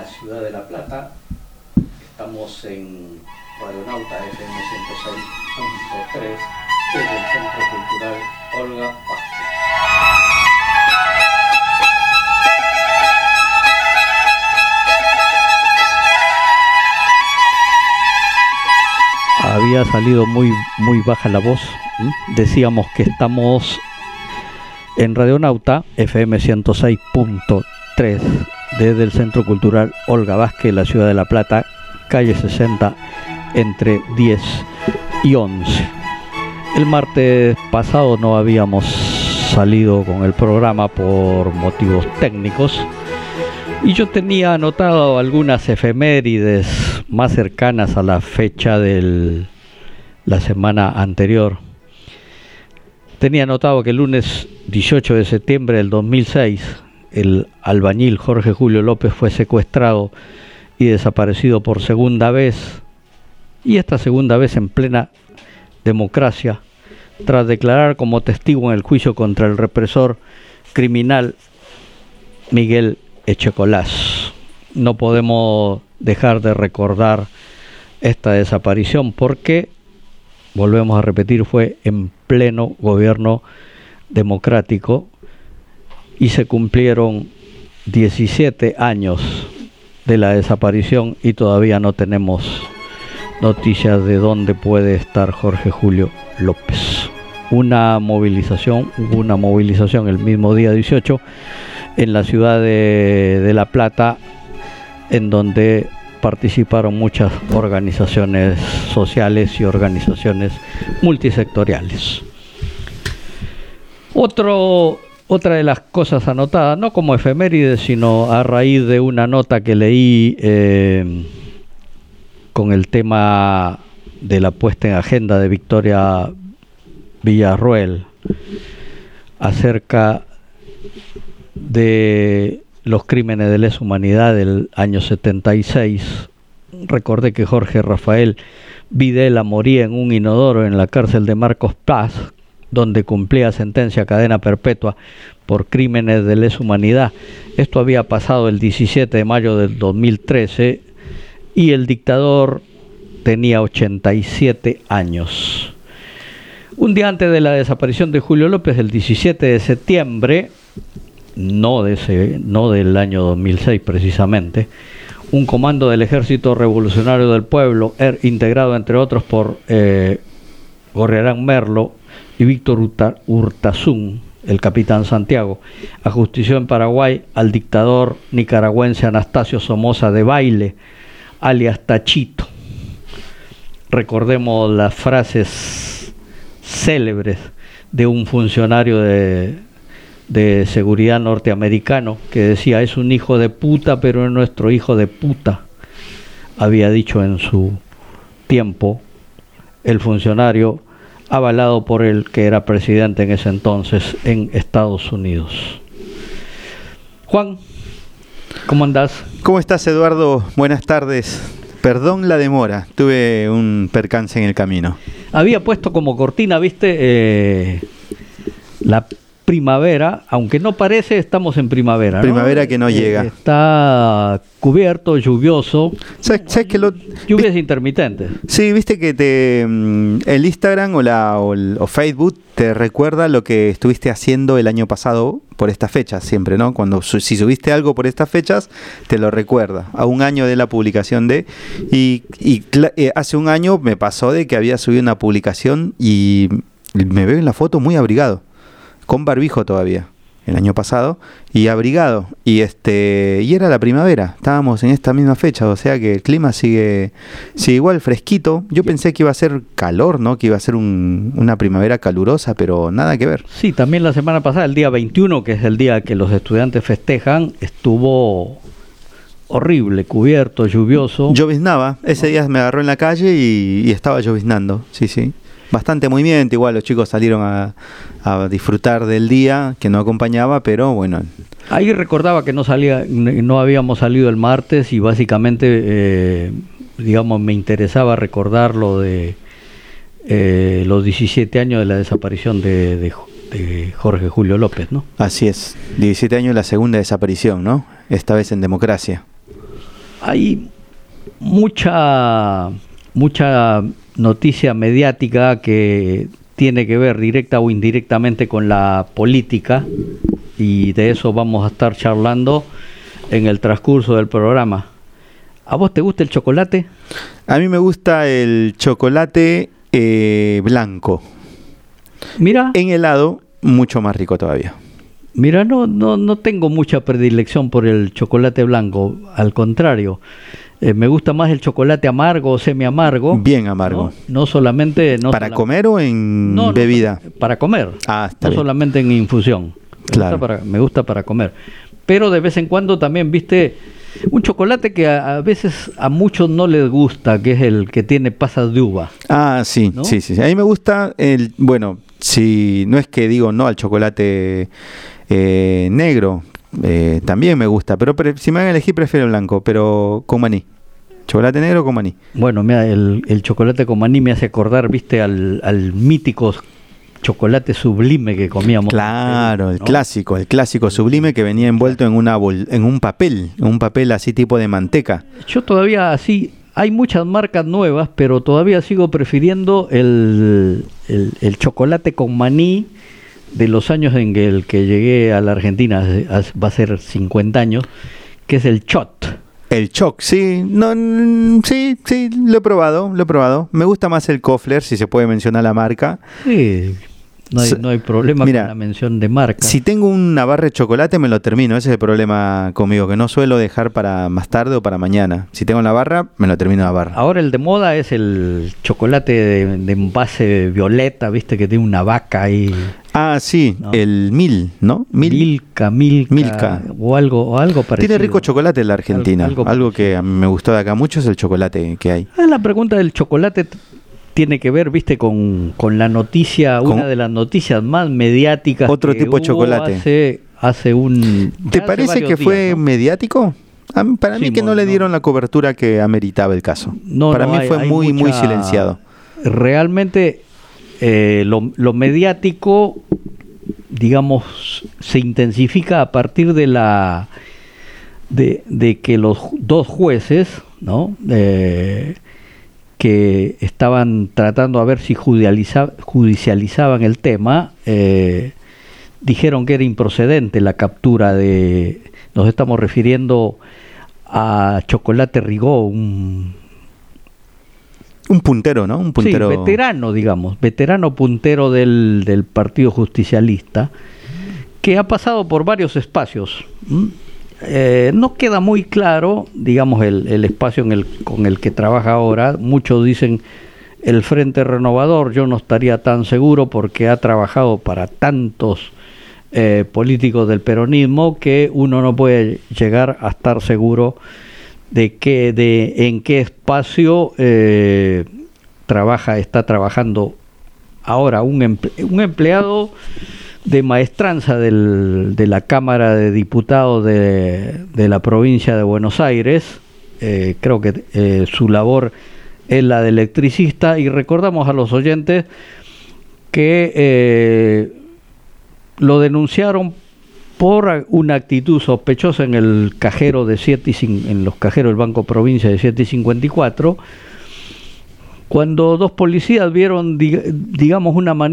ciudad de La Plata. Estamos en Radionauta FM 106.3 desde el Centro Cultural Olga Vázquez. Había salido muy baja la voz. Decíamos que estamos en Radionauta FM 106.3 desde el Centro Cultural Olga Vázquez, la ciudad de La Plata, calle 60, entre 10 y 11. El martes pasado no habíamos salido con el programa por motivos técnicos y yo tenía anotado algunas efemérides más cercanas a la fecha de la semana anterior. Tenía anotado que el lunes 18 de septiembre del 2006 el albañil Jorge Julio López fue secuestrado y desaparecido por segunda vez, y esta segunda vez en plena democracia, tras declarar como testigo en el juicio contra el represor criminal Miguel Echecolás. No podemos dejar de recordar esta desaparición porque, volvemos a repetir, fue en pleno gobierno democrático y se cumplieron 17 años de la desaparición y todavía no tenemos noticias de dónde puede estar Jorge Julio López. Hubo una movilización el mismo día 18 en la ciudad de La Plata, en donde participaron muchas organizaciones sociales y organizaciones multisectoriales. Otra de las cosas anotadas, no como efemérides, sino a raíz de una nota que leí con el tema de la puesta en agenda de Victoria Villarroel acerca de los crímenes de lesa humanidad del año 76. Recordé que Jorge Rafael Videla moría en un inodoro en la cárcel de Marcos Paz, donde cumplía sentencia a cadena perpetua por crímenes de lesa humanidad. Esto había pasado el 17 de mayo del 2013 y el dictador tenía 87 años. Un día antes de la desaparición de Julio López, el 17 de septiembre, no del año 2006 precisamente, un comando del Ejército Revolucionario del Pueblo, integrado entre otros por Gorriarán Merlo y Víctor Urtasun, el capitán Santiago, ajustició en Paraguay al dictador nicaragüense Anastasio Somoza Debayle, alias Tachito. Recordemos las frases célebres de un funcionario de seguridad norteamericano que decía: es un hijo de puta, pero es nuestro hijo de puta. Había dicho en su tiempo el funcionario avalado por el que era presidente en ese entonces en Estados Unidos. Juan, ¿cómo andás? ¿Cómo estás, Eduardo? Buenas tardes. Perdón la demora, tuve un percance en el camino. Había puesto como cortina, ¿viste? La primavera, aunque no parece, estamos en primavera, ¿no? Primavera que no llega. Está cubierto, lluvioso. ¿Sabes que lluvias intermitentes? Sí, viste que el Instagram o Facebook te recuerda lo que estuviste haciendo el año pasado por estas fechas siempre, ¿no? Si subiste algo por estas fechas, te lo recuerda. A un año de la publicación hace un año me pasó de que había subido una publicación y me veo en la foto muy abrigado, con barbijo todavía, el año pasado, y abrigado, y era la primavera, estábamos en esta misma fecha, o sea que el clima sigue igual fresquito. Yo pensé que iba a ser calor, ¿no? Que iba a ser una primavera calurosa, pero nada que ver. Sí, también la semana pasada, el día 21, que es el día que los estudiantes festejan, estuvo horrible, cubierto, lluvioso. Lloviznaba, ese día me agarró en la calle y estaba lloviznando, sí. Bastante movimiento, igual los chicos salieron a disfrutar del día que no acompañaba, pero bueno. Ahí recordaba que no habíamos salido el martes y básicamente, me interesaba recordar lo de los 17 años de la desaparición de Jorge Julio López, ¿no? Así es, 17 años la segunda desaparición, ¿no? Esta vez en democracia. hay mucha noticia mediática que tiene que ver directa o indirectamente con la política, y de eso vamos a estar charlando en el transcurso del programa. ¿A vos te gusta el chocolate? A mí me gusta el chocolate blanco. Mira, En helado, mucho más rico todavía. mira, no tengo mucha predilección por el chocolate blanco, al contrario. Me gusta más el chocolate amargo o semi-amargo. Bien amargo. No solamente... ¿Para comer o en bebida? Para comer. Ah, está no bien. solamente en infusión. Claro. Me gusta para comer. Pero de vez en cuando también, viste, un chocolate que a veces a muchos no les gusta, que es el que tiene pasas de uva. Ah, sí, ¿no? sí. A mí me gusta bueno, si no es que digo no al chocolate negro, también me gusta, pero si me van a elegir prefiero el blanco, pero con maní. Chocolate negro con maní. Bueno, mira, el chocolate con maní me hace acordar, viste, al mítico chocolate sublime que comíamos. Claro, el ¿no? clásico sublime que venía envuelto en un papel así tipo de manteca. Yo todavía así, hay muchas marcas nuevas, pero todavía sigo prefiriendo el chocolate con maní de los años en el que llegué a la Argentina, va a ser 50 años, que es el Chot. El Choc, sí, sí, lo he probado. Me gusta más el Kofler, si se puede mencionar la marca. Sí, no hay problema Mira, con la mención de marca. Si tengo una barra de chocolate me lo termino, ese es el problema conmigo, que no suelo dejar para más tarde o para mañana. Si tengo la barra, me lo termino la barra. Ahora el de moda es el chocolate de envase violeta, viste, que tiene una vaca ahí. Ah, sí, ¿no? El ¿no? Milka o algo parecido. Tiene rico chocolate en la Argentina. Algo que a mí me gustó de acá mucho es el chocolate que hay. La pregunta del chocolate tiene que ver, viste, con la noticia, una de las noticias más mediáticas. Otro tipo de chocolate. Hace ¿Te parece que fue días, ¿no? mediático? Para mí que no le dieron la cobertura que ameritaba el caso. Para mí fue muy silenciado. Realmente lo mediático, digamos, se intensifica a partir de que los dos jueces, ¿no? Que estaban tratando a ver si judicializaban el tema, dijeron que era improcedente la captura nos estamos refiriendo a Chocolate Rigó, un puntero, ¿no? Un puntero. Sí, veterano puntero del Partido Justicialista, que ha pasado por varios espacios. No queda muy claro, digamos, el espacio con el que trabaja ahora. Muchos dicen el Frente Renovador. Yo no estaría tan seguro porque ha trabajado para tantos políticos del peronismo que uno no puede llegar a estar seguro de en qué espacio está trabajando ahora un empleado de maestranza de la Cámara de Diputados de la provincia de Buenos Aires. Creo que su labor es la de electricista, y recordamos a los oyentes que lo denunciaron por una actitud sospechosa en el cajero en los cajeros del Banco Provincia de 7 y 54, cuando dos policías vieron, digamos,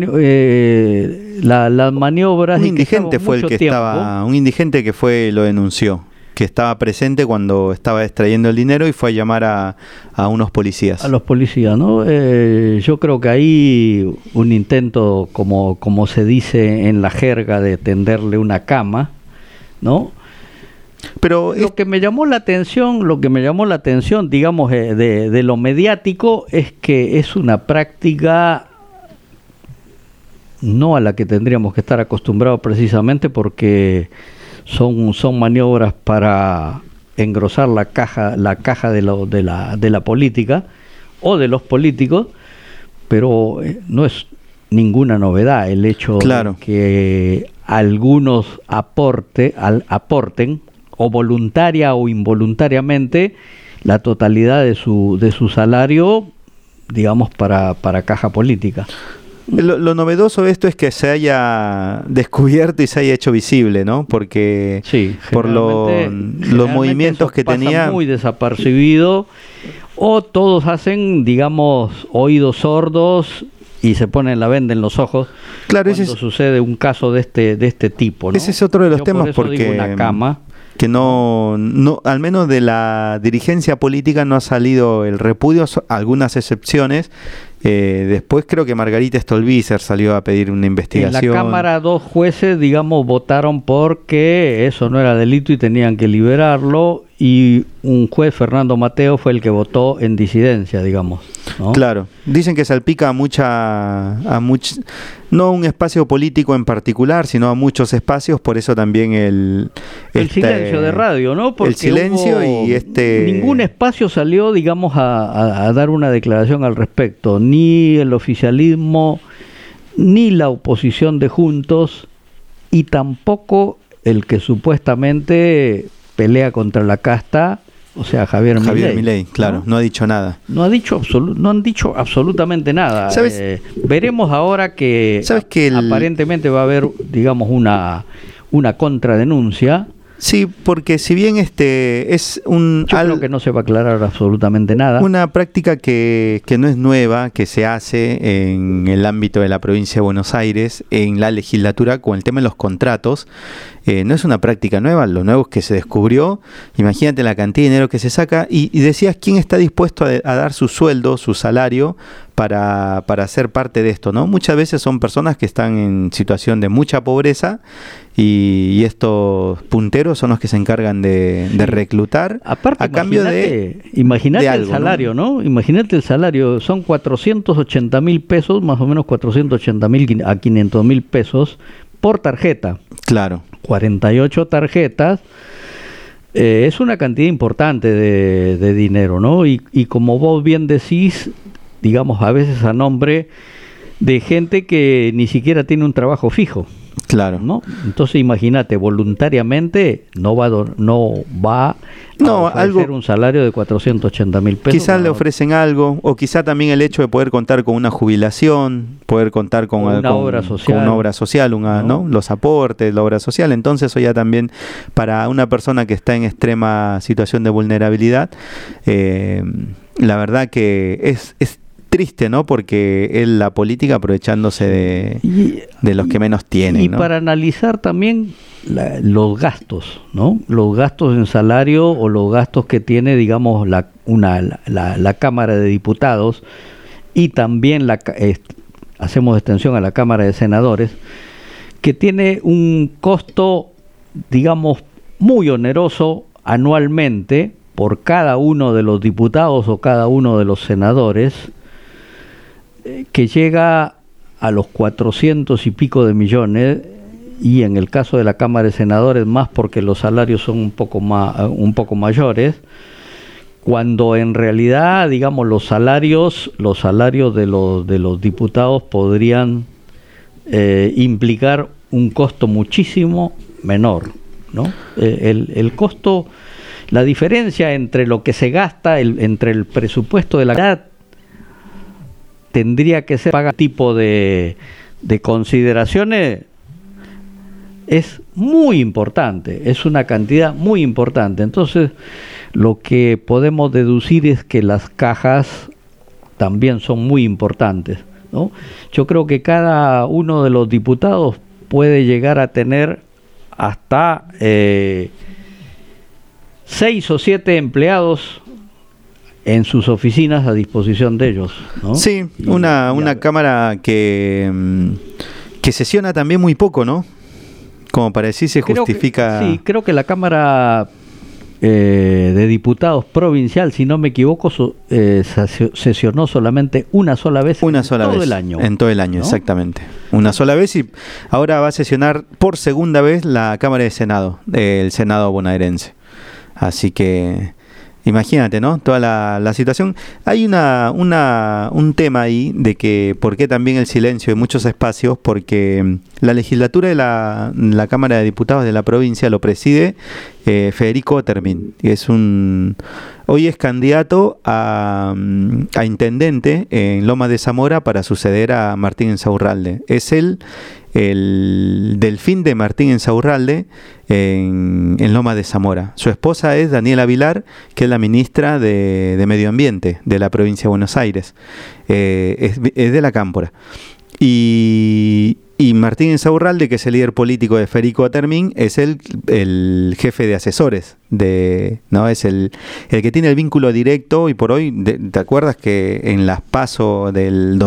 las maniobras. Un indigente fue el que lo denunció, que estaba presente cuando estaba extrayendo el dinero y fue a llamar a unos policías. A los policías, ¿no? Yo creo que ahí un intento, como se dice en la jerga, de tenderle una cama, ¿no? Pero lo que me llamó la atención, digamos, de lo mediático, es que es una práctica no a la que tendríamos que estar acostumbrados, precisamente porque son maniobras para engrosar la caja de la política o de los políticos, pero no es ninguna novedad el hecho de que algunos aporten o voluntaria o involuntariamente la totalidad de su salario, digamos, para caja política. Lo novedoso de esto es que se haya descubierto y se haya hecho visible, ¿no? Porque sí, por los movimientos que tenía... muy desapercibido, o todos hacen, digamos, oídos sordos y se ponen la venda en los ojos, claro, cuando sucede un caso de este tipo, ¿no? Ese es otro de los temas, por eso porque digo una cama. Que no, al menos de la dirigencia política no ha salido el repudio, algunas excepciones. Después creo que Margarita Stolbizer salió a pedir una investigación. En la Cámara 2 jueces, digamos, votaron porque eso no era delito y tenían que liberarlo, y un juez, Fernando Mateo, fue el que votó en disidencia, digamos, ¿no? Claro, dicen que salpica no un espacio político en particular, sino a muchos espacios, por eso también el silencio de radio, ¿no? Porque el silencio y ningún espacio salió, digamos, a dar una declaración al respecto, ni el oficialismo, ni la oposición de Juntos, y tampoco el que supuestamente pelea contra la casta, o sea, Javier Milei, claro, ¿no? Ha dicho nada. No han dicho absolutamente nada. Veremos ahora que aparentemente va a haber, digamos, una contradenuncia. Sí, porque si bien es un... Yo creo que no se va a aclarar absolutamente nada. Una práctica que no es nueva, que se hace en el ámbito de la provincia de Buenos Aires, en la legislatura, con el tema de los contratos. No es una práctica nueva, lo nuevo es que se descubrió. Imagínate la cantidad de dinero que se saca, y decías, ¿quién está dispuesto a dar su sueldo, su salario, para ser parte de esto, ¿no? Muchas veces son personas que están en situación de mucha pobreza, y estos punteros son los que se encargan de reclutar. Aparte, a cambio imagínate el salario, ¿no? Imagínate el salario, son 480.000 pesos, más o menos 480.000 a 500.000 pesos por tarjeta. Claro. 48 tarjetas, es una cantidad importante de dinero, ¿no? Y como vos bien decís, digamos, a veces a nombre de gente que ni siquiera tiene un trabajo fijo. Claro. ¿No? Entonces imagínate, voluntariamente no va a ofrecer un salario de 480.000 pesos. Quizás le ofrecen algo, o quizá también el hecho de poder contar con una jubilación, poder contar con una obra social, ¿no? Los aportes, la obra social. Entonces eso ya también, para una persona que está en extrema situación de vulnerabilidad, la verdad que es triste, ¿no? Porque es la política aprovechándose de los que menos tienen, y ¿no? Para analizar también los gastos, ¿no? Los gastos en salario, o los gastos que tiene, digamos, la Cámara de Diputados, y también hacemos extensión a la Cámara de Senadores, que tiene un costo, digamos, muy oneroso anualmente por cada uno de los diputados o cada uno de los senadores, que llega a los 400 y pico de millones, y en el caso de la Cámara de Senadores más, porque los salarios son un poco mayores, cuando en realidad, digamos, los salarios de los diputados podrían implicar un costo muchísimo menor, ¿no? El costo, la diferencia entre lo que se gasta, entre el presupuesto de la Cámara, tendría que ser paga tipo de consideraciones, es muy importante, es una cantidad muy importante. Entonces, lo que podemos deducir es que las cajas también son muy importantes, ¿no? Yo creo que cada uno de los diputados puede llegar a tener hasta 6 o 7 empleados en sus oficinas a disposición de ellos, ¿no? Sí, una cámara que sesiona también muy poco, ¿no? Como para decir, se justifica... Creo que la Cámara de Diputados provincial, si no me equivoco, sesionó solamente una sola vez en todo el año. En todo el año, ¿no? Exactamente. Una sola vez, y ahora va a sesionar por segunda vez la Cámara de Senado, el Senado bonaerense. Así que... imagínate, ¿no? Toda la situación. Hay un tema ahí de que por qué también el silencio de muchos espacios, porque la legislatura de la Cámara de Diputados de la provincia lo preside Federico Otermin, que hoy es candidato a intendente en Lomas de Zamora para suceder a Martín Insaurralde. Es el delfín de Martín Insaurralde en Lomas de Zamora. Su esposa es Daniela Vilar, que es la ministra de Medio Ambiente de la provincia de Buenos Aires. Es de la Cámpora. Y Martín Insaurralde, que es el líder político de Federico Otermin, es el jefe de asesores, ¿no? Es el que tiene el vínculo directo, y por hoy, ¿te acuerdas que en las PASO del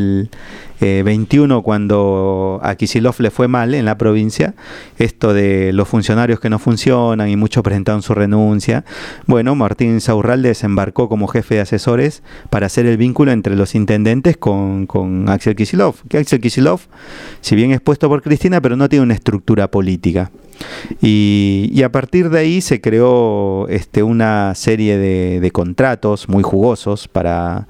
2021, cuando a Kicillof le fue mal en la provincia, esto de los funcionarios que no funcionan y muchos presentaron su renuncia? Bueno, Martín Insaurralde desembarcó como jefe de asesores para hacer el vínculo entre los intendentes con Axel Kicillof, que Axel Kicillof, si bien es puesto por Cristina, pero no tiene una estructura política. Y a partir de ahí se creó una serie de contratos muy jugosos para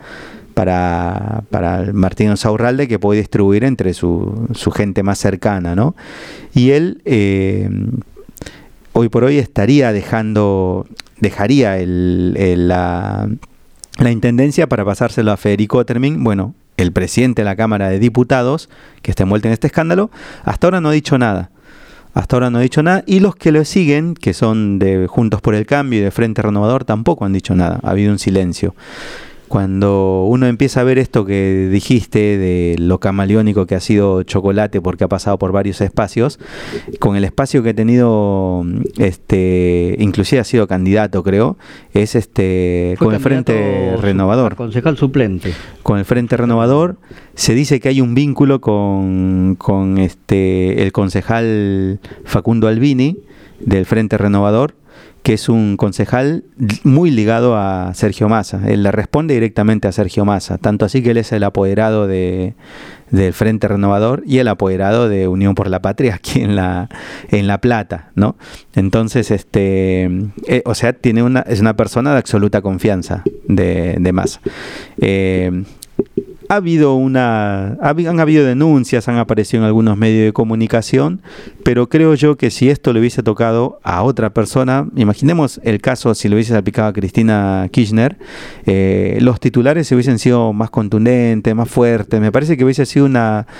Martín Insaurralde, que puede distribuir entre su gente más cercana, ¿no? Y él hoy por hoy dejaría la intendencia para pasárselo a Federico Otermin. Bueno, el presidente de la Cámara de Diputados, que está envuelto en este escándalo, hasta ahora no ha dicho nada. Y los que lo siguen, que son de Juntos por el Cambio y de Frente Renovador, tampoco han dicho nada. Ha habido un silencio. Cuando uno empieza a ver esto que dijiste de lo camaleónico que ha sido Chocolate, porque ha pasado por varios espacios, con el espacio que ha tenido, inclusive ha sido candidato, creo, es con el Frente Renovador. Concejal suplente. Con el Frente Renovador se dice que hay un vínculo con el concejal Facundo Albini del Frente Renovador, que es un concejal muy ligado a Sergio Massa. Él le responde directamente a Sergio Massa, tanto así que él es el apoderado del Frente Renovador y el apoderado de Unión por la Patria aquí en La Plata, ¿no? Entonces, es una persona de absoluta confianza de Massa. Han habido denuncias, han aparecido en algunos medios de comunicación, pero creo yo que si esto le hubiese tocado a otra persona, imaginemos el caso si le hubiese salpicado a Cristina Kirchner, los titulares hubiesen sido más contundentes, más fuertes. Me parece que hubiese sido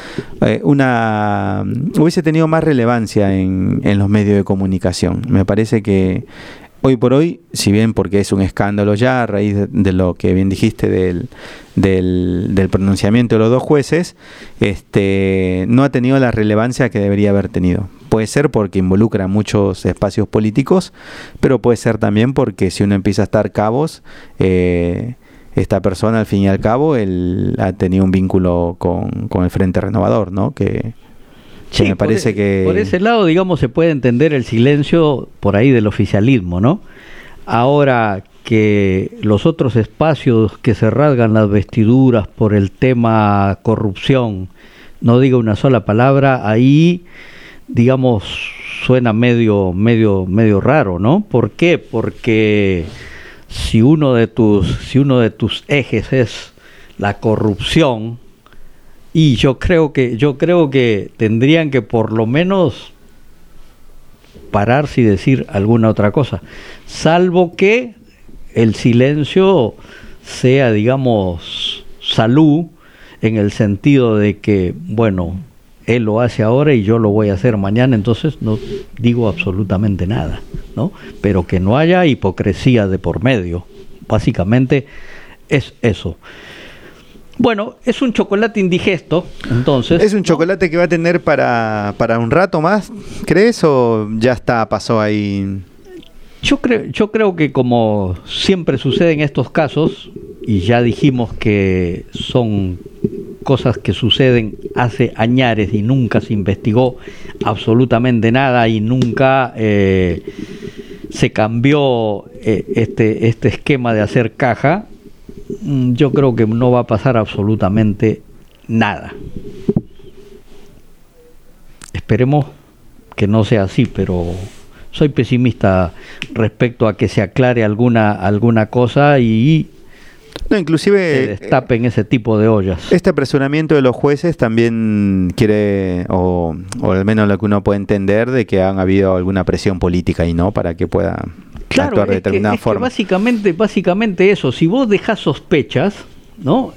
hubiese tenido más relevancia en los medios de comunicación. Me parece que hoy por hoy, si bien porque es un escándalo ya a raíz de lo que bien dijiste del pronunciamiento de los dos jueces, no ha tenido la relevancia que debería haber tenido. Puede ser porque involucra muchos espacios políticos, pero puede ser también porque si uno empieza a estar cabos, esta persona al fin y al cabo él ha tenido un vínculo con el Frente Renovador, ¿no? Que me parece que por ese lado, digamos, se puede entender el silencio por ahí del oficialismo, ¿no? Ahora que los otros espacios que se rasgan las vestiduras por el tema corrupción no diga una sola palabra, ahí, digamos, suena medio raro, ¿no? ¿Por qué? Porque si uno de tus ejes es la corrupción, y yo creo que tendrían que por lo menos pararse y decir alguna otra cosa, salvo que el silencio sea, digamos, salud, en el sentido de que, bueno, él lo hace ahora y yo lo voy a hacer mañana, entonces no digo absolutamente nada, ¿no? Pero que no haya hipocresía de por medio, básicamente es eso. Bueno, es un chocolate indigesto, entonces. ¿Es un chocolate que va a tener para un rato más, crees, o ya pasó ahí? Yo creo que, como siempre sucede en estos casos, y ya dijimos que son cosas que suceden hace añares y nunca se investigó absolutamente nada y nunca se cambió este esquema de hacer caja. Yo creo que no va a pasar absolutamente nada. Esperemos que no sea así, pero soy pesimista respecto a que se aclare alguna cosa y No, inclusive se destapen ese tipo de ollas. Este apresuramiento de los jueces también quiere, o al menos lo que uno puede entender, de que han habido alguna presión política y no para que pueda actuar de determinada forma. Que básicamente eso, si vos dejás sospechas, ¿no?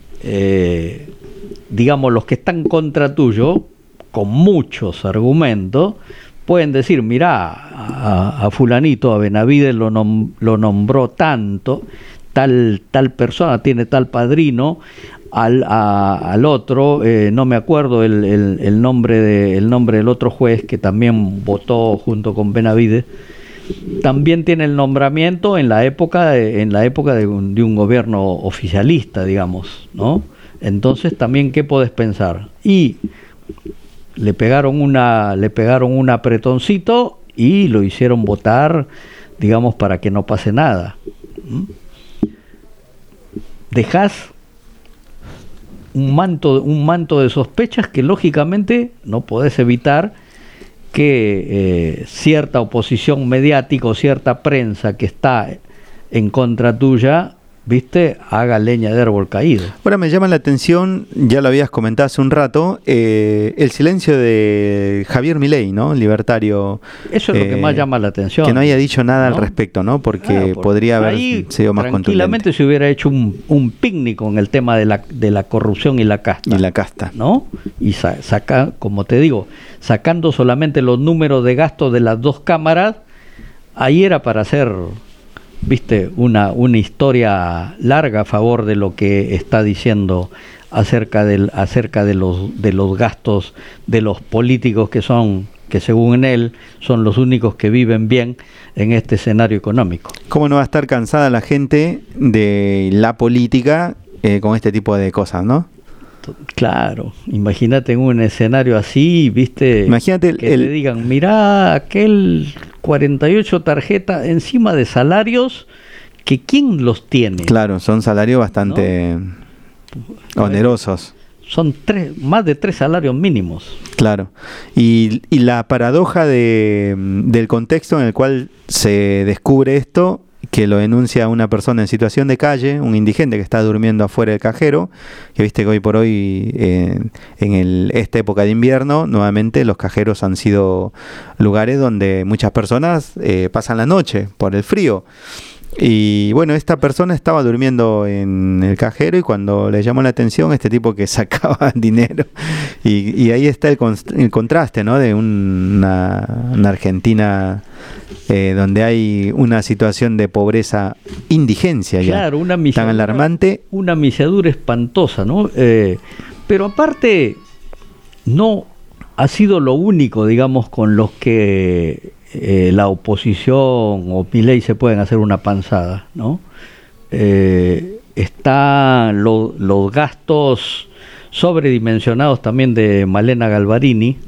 Digamos, los que están contra tuyo, con muchos argumentos, pueden decir, mirá, a fulanito, a Benavides lo nombró tanto, tal persona tiene tal padrino, al otro, no me acuerdo el nombre del otro juez que también votó junto con Benavides, también tiene el nombramiento en la época de un gobierno oficialista, digamos, ¿no? Entonces también, ¿qué podés pensar? Y le pegaron un apretoncito y lo hicieron votar, digamos, para que no pase nada. Dejás un manto de sospechas que lógicamente no podés evitar que cierta oposición mediática o cierta prensa que está en contra tuya, ¿viste?, haga leña de árbol caído. Ahora me llama la atención, ya lo habías comentado hace un rato, el silencio de Javier Milei, ¿no? Libertario. Eso es lo que más llama la atención. Que no haya dicho nada, ¿no?, al respecto, ¿no? Porque podría haber sido más contundente. Tranquilamente se hubiera hecho un picnic con el tema de la corrupción y la casta. Y la casta. ¿No? Y como te digo, sacando solamente los números de gasto de las dos cámaras, ahí era para hacer, viste, una historia larga a favor de lo que está diciendo acerca de los gastos de los políticos que según él son los únicos que viven bien en este escenario económico. ¿Cómo no va a estar cansada la gente de la política con este tipo de cosas, no? Claro, imagínate en un escenario así, viste, imagínate que te digan, mirá, aquel 48 tarjetas encima de salarios que ¿quién los tiene? Claro, son salarios bastante onerosos. Son más de 3 salarios mínimos. Claro, y la paradoja del contexto en el cual se descubre esto, que lo denuncia una persona en situación de calle, un indigente que está durmiendo afuera del cajero, que viste que hoy por hoy, esta época de invierno, nuevamente los cajeros han sido lugares donde muchas personas pasan la noche por el frío. Y bueno, esta persona estaba durmiendo en el cajero y cuando le llamó la atención este tipo que sacaba dinero, y ahí está el contraste, ¿no?, de una Argentina donde hay una situación de pobreza, indigencia, claro, ya tan alarmante, una misedura espantosa, ¿no? Pero aparte no ha sido lo único, digamos, con los que la oposición o Milei se pueden hacer una panzada, ¿no? Están los gastos sobredimensionados también de Malena Galvarini,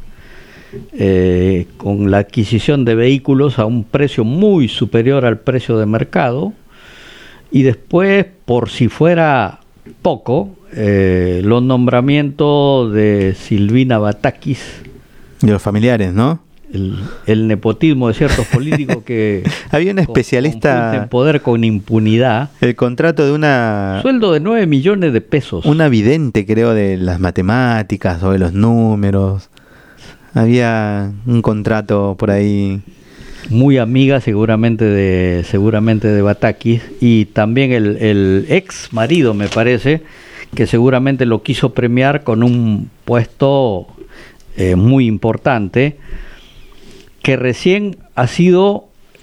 con la adquisición de vehículos a un precio muy superior al precio de mercado, y después, por si fuera poco, los nombramientos de Silvina Batakis, de los familiares, ¿no? El nepotismo de ciertos políticos que había una especialista en poder con impunidad. El contrato de una sueldo de 9 millones de pesos. Una vidente, creo, de las matemáticas o de los números. Había un contrato por ahí. Muy amiga seguramente de Batakis, y también el ex marido, me parece, que seguramente lo quiso premiar con un puesto muy importante, que recién ha sido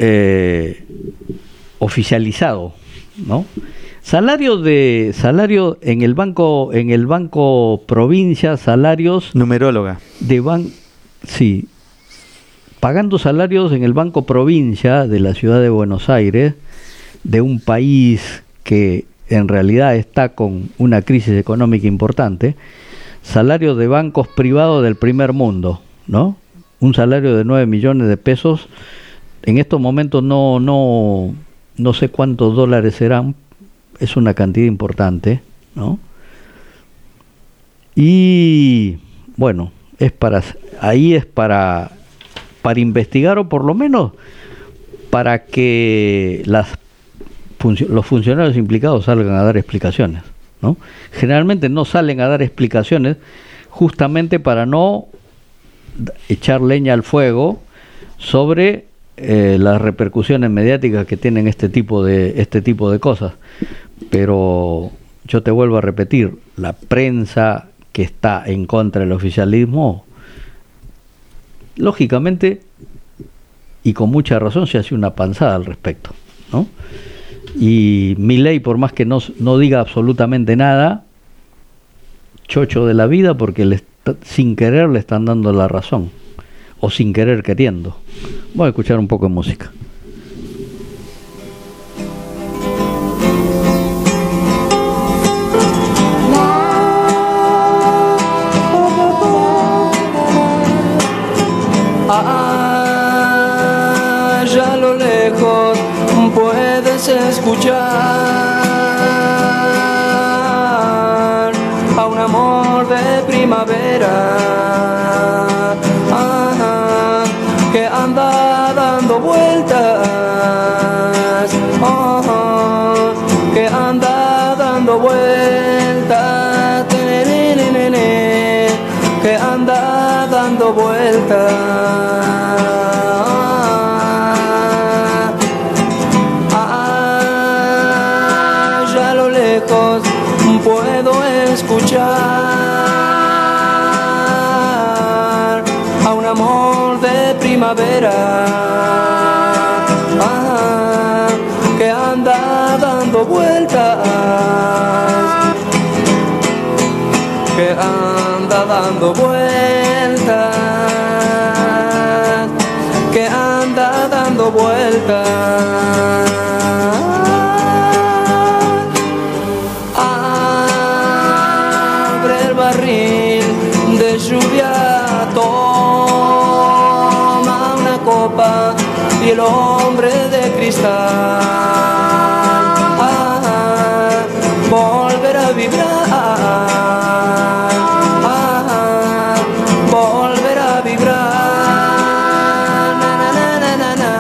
oficializado, ¿no? Salario en el banco provincia, salarios numeróloga sí, pagando salarios en el Banco Provincia de la ciudad de Buenos Aires, de un país que en realidad está con una crisis económica importante, salarios de bancos privados del primer mundo, ¿no? Un salario de 9 millones de pesos, en estos momentos no sé cuántos dólares serán, es una cantidad importante, ¿no? Y bueno, es para investigar, o por lo menos para que las los funcionarios implicados salgan a dar explicaciones, ¿no? Generalmente no salen a dar explicaciones justamente para no echar leña al fuego sobre las repercusiones mediáticas que tienen este tipo de cosas. Pero yo te vuelvo a repetir, la prensa que está en contra del oficialismo, lógicamente y con mucha razón, se hace una panzada al respecto, ¿no? Y Milei, por más que no diga absolutamente nada, chocho de la vida, porque sin querer le están dando la razón, o sin querer queriendo. Voy a escuchar un poco de música. Allá a lo lejos puedes escuchar a un amor de primavera que anda dando vueltas, que anda dando vueltas, que anda dando vueltas. Allá a lo lejos puedo escuchar a un amor de primavera que anda dando vueltas, que anda dando vueltas, que anda dando vueltas. Abre el barril de lluvia, toma una copa y el hombre de cristal volverá a vibrar, volverá a vibrar, na, na, na, na, na, na.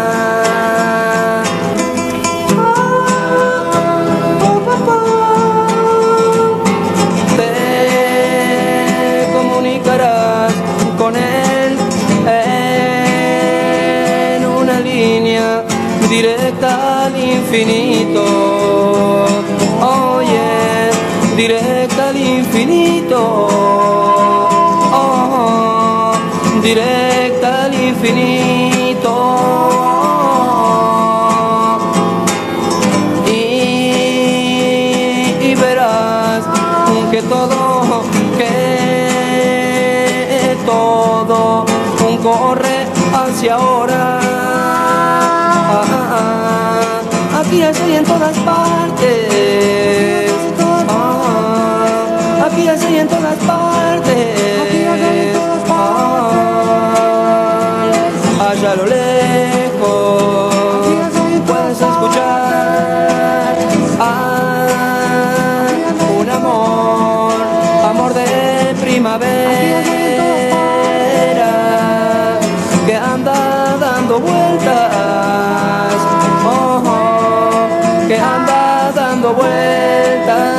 Te comunicarás con él en una línea directa al infinito. Oye, directa al infinito. Oh, directa al infinito. Y verás que todo corre hacia ahora. Aquí estoy en todas partes. Aquí estoy en todas partes. Allá a lo lejos puedes escuchar un amor de primavera que anda dando vueltas, que anda dando vueltas.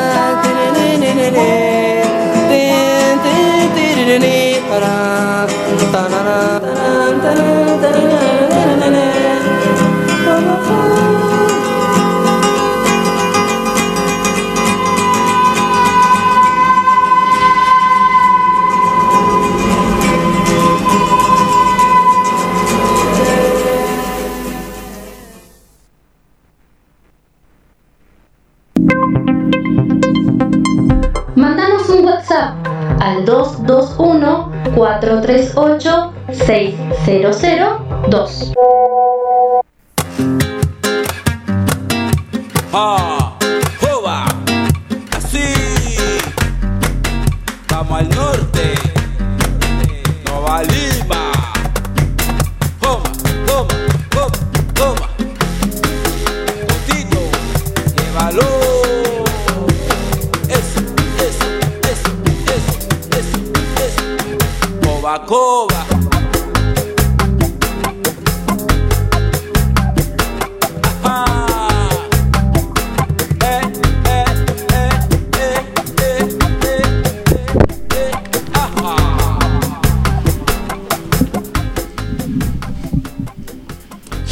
Mándanos un WhatsApp al 221-438-6002. ¡Joba! Así, estamos al norte, Nueva Lima. ¡Joma, joma, joma, joma! Totito, llévalo. Eso, eso, eso, eso, eso, eso. Coba, coba.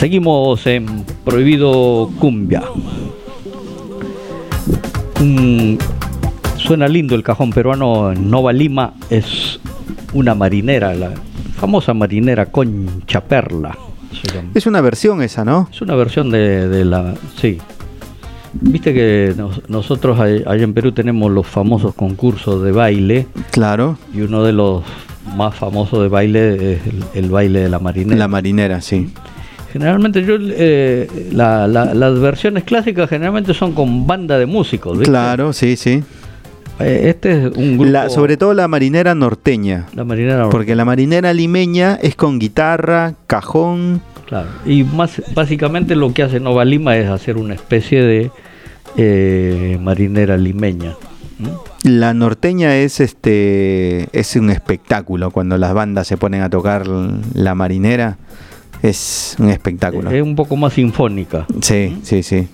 Seguimos en Prohibido Cumbia. Suena lindo el cajón peruano. Nova Lima es una marinera, la famosa marinera Concha Perla. Es una versión esa, ¿no? Es una versión de la... Sí. Viste que nosotros allá en Perú tenemos los famosos concursos de baile. Claro. Y uno de los más famosos de baile es el baile de la marinera. La marinera, sí. Generalmente las versiones clásicas generalmente son con banda de músicos, ¿viste? Claro, sí, sí. Este es un grupo... sobre todo la marinera norteña. La marinera norteña. Porque la marinera limeña es con guitarra, cajón. Claro. Y básicamente lo que hace Nova Lima es hacer una especie de marinera limeña. La norteña es un espectáculo. Cuando las bandas se ponen a tocar la marinera, es un espectáculo. Es un poco más sinfónica. Sí, sí, sí.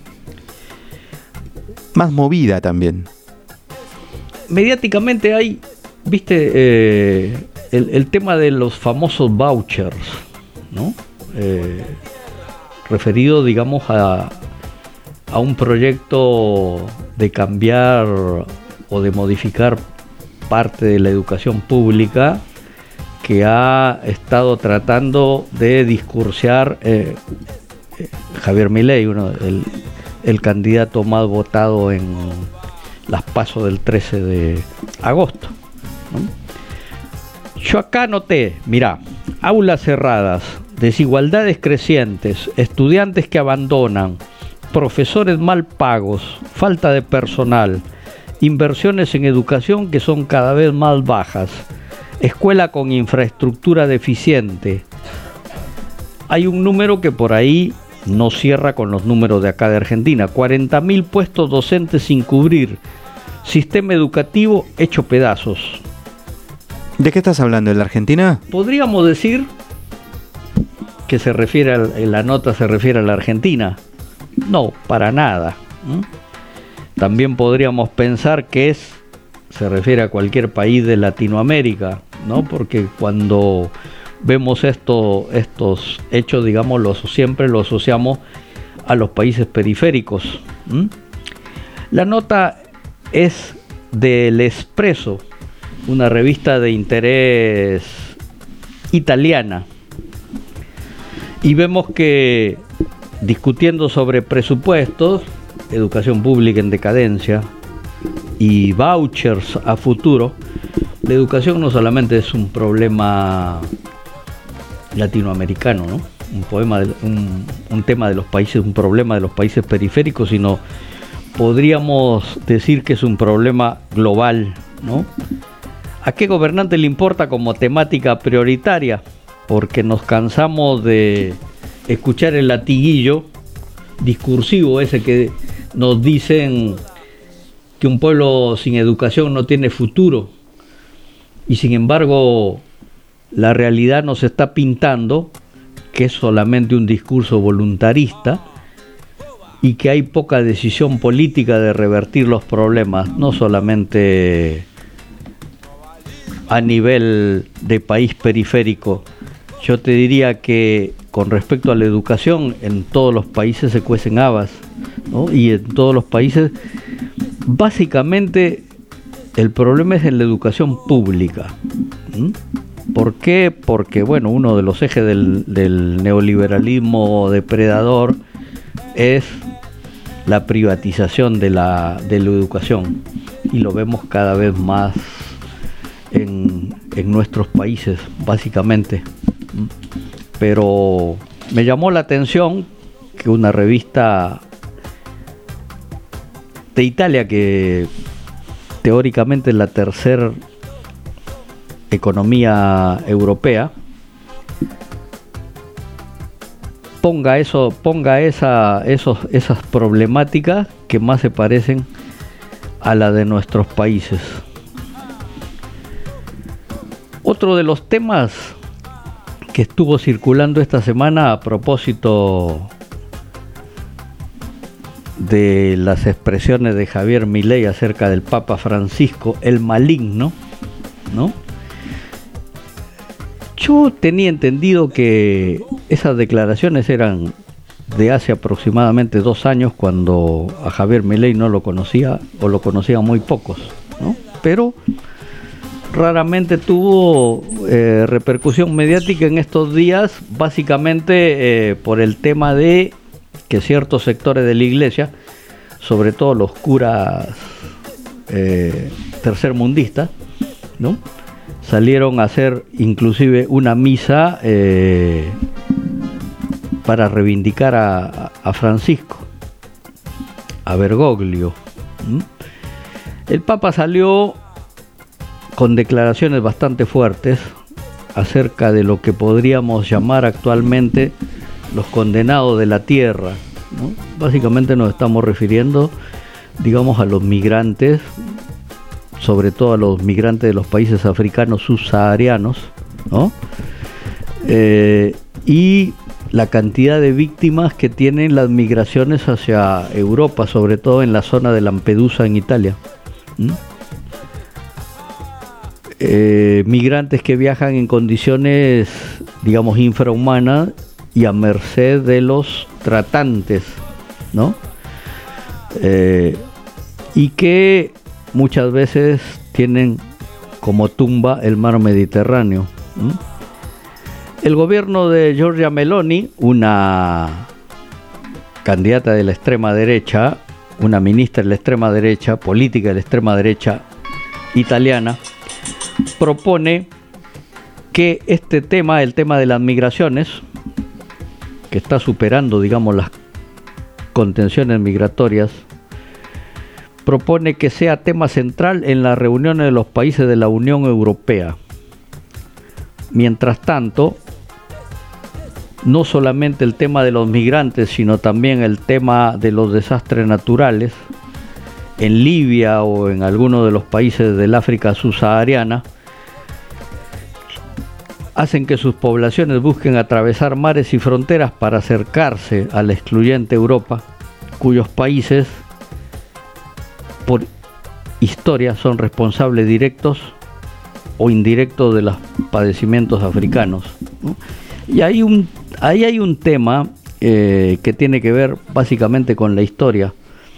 Más movida también. Mediáticamente hay, viste, el tema de los famosos vouchers, ¿no? Referido, digamos, a un proyecto de cambiar o de modificar parte de la educación pública que ha estado tratando de discursear Javier Milei, el candidato más votado en las PASO del 13 de agosto, ¿no? Yo acá noté, mirá, aulas cerradas, desigualdades crecientes, estudiantes que abandonan, profesores mal pagos, falta de personal, inversiones en educación que son cada vez más bajas, escuela con infraestructura deficiente. Hay un número que por ahí no cierra con los números de acá de Argentina: 40.000 puestos docentes sin cubrir, sistema educativo hecho pedazos. ¿De qué estás hablando? ¿De la Argentina? Podríamos decir que la nota se refiere a la Argentina. No, para nada. También podríamos pensar que se refiere a cualquier país de Latinoamérica, ¿no? Porque cuando vemos estos hechos, digamos, siempre lo asociamos a los países periféricos. La nota es del Espresso, una revista de interés italiana, y vemos que, discutiendo sobre presupuestos, educación pública en decadencia y vouchers a futuro, la educación no solamente es un problema latinoamericano, ¿no? Un tema de los países, un problema de los países periféricos, sino podríamos decir que es un problema global, ¿no? ¿A qué gobernante le importa como temática prioritaria? Porque nos cansamos de escuchar el latiguillo discursivo ese que nos dicen que un pueblo sin educación no tiene futuro, y sin embargo la realidad nos está pintando que es solamente un discurso voluntarista y que hay poca decisión política de revertir los problemas, no solamente a nivel de país periférico. Yo te diría que con respecto a la educación, en todos los países se cuecen habas, ¿no? Y en todos los países, básicamente, el problema es en la educación pública. ¿Por qué? Porque, bueno, uno de los ejes del neoliberalismo depredador es la privatización de la educación, y lo vemos cada vez más en nuestros países, básicamente. Pero me llamó la atención que una revista de Italia, que teóricamente es la tercera economía europea, ponga esas problemáticas que más se parecen a la de nuestros países. Otro de los temas que estuvo circulando esta semana a propósito de las expresiones de Javier Milei acerca del Papa Francisco, el maligno, ¿no? Yo tenía entendido que esas declaraciones eran de hace aproximadamente 2 años, cuando a Javier Milei no lo conocía, o lo conocían muy pocos, ¿no? Pero raramente tuvo repercusión mediática en estos días, básicamente por el tema de que ciertos sectores de la iglesia, sobre todo los curas tercermundistas, ¿no?, salieron a hacer inclusive una misa para reivindicar a Francisco, a Bergoglio. El Papa salió con declaraciones bastante fuertes acerca de lo que podríamos llamar actualmente los condenados de la tierra, ¿no? Básicamente nos estamos refiriendo, digamos, a los migrantes, sobre todo a los migrantes de los países africanos subsaharianos, ¿no? Y la cantidad de víctimas que tienen las migraciones hacia Europa, sobre todo en la zona de Lampedusa en Italia. Migrantes que viajan en condiciones, digamos, infrahumanas y a merced de los tratantes, ¿no? Y que muchas veces tienen como tumba el mar Mediterráneo. El gobierno de Giorgia Meloni, una candidata de la extrema derecha, una ministra de la extrema derecha, política de la extrema derecha italiana, propone que este tema, el tema de las migraciones, que está superando, digamos, las contenciones migratorias, propone que sea tema central en las reuniones de los países de la Unión Europea. Mientras tanto, no solamente el tema de los migrantes, sino también el tema de los desastres naturales en Libia o en algunos de los países del África subsahariana, hacen que sus poblaciones busquen atravesar mares y fronteras para acercarse a la excluyente Europa, cuyos países por historia son responsables directos o indirectos de los padecimientos africanos, ¿no? Y ahí hay un tema que tiene que ver básicamente con la historia.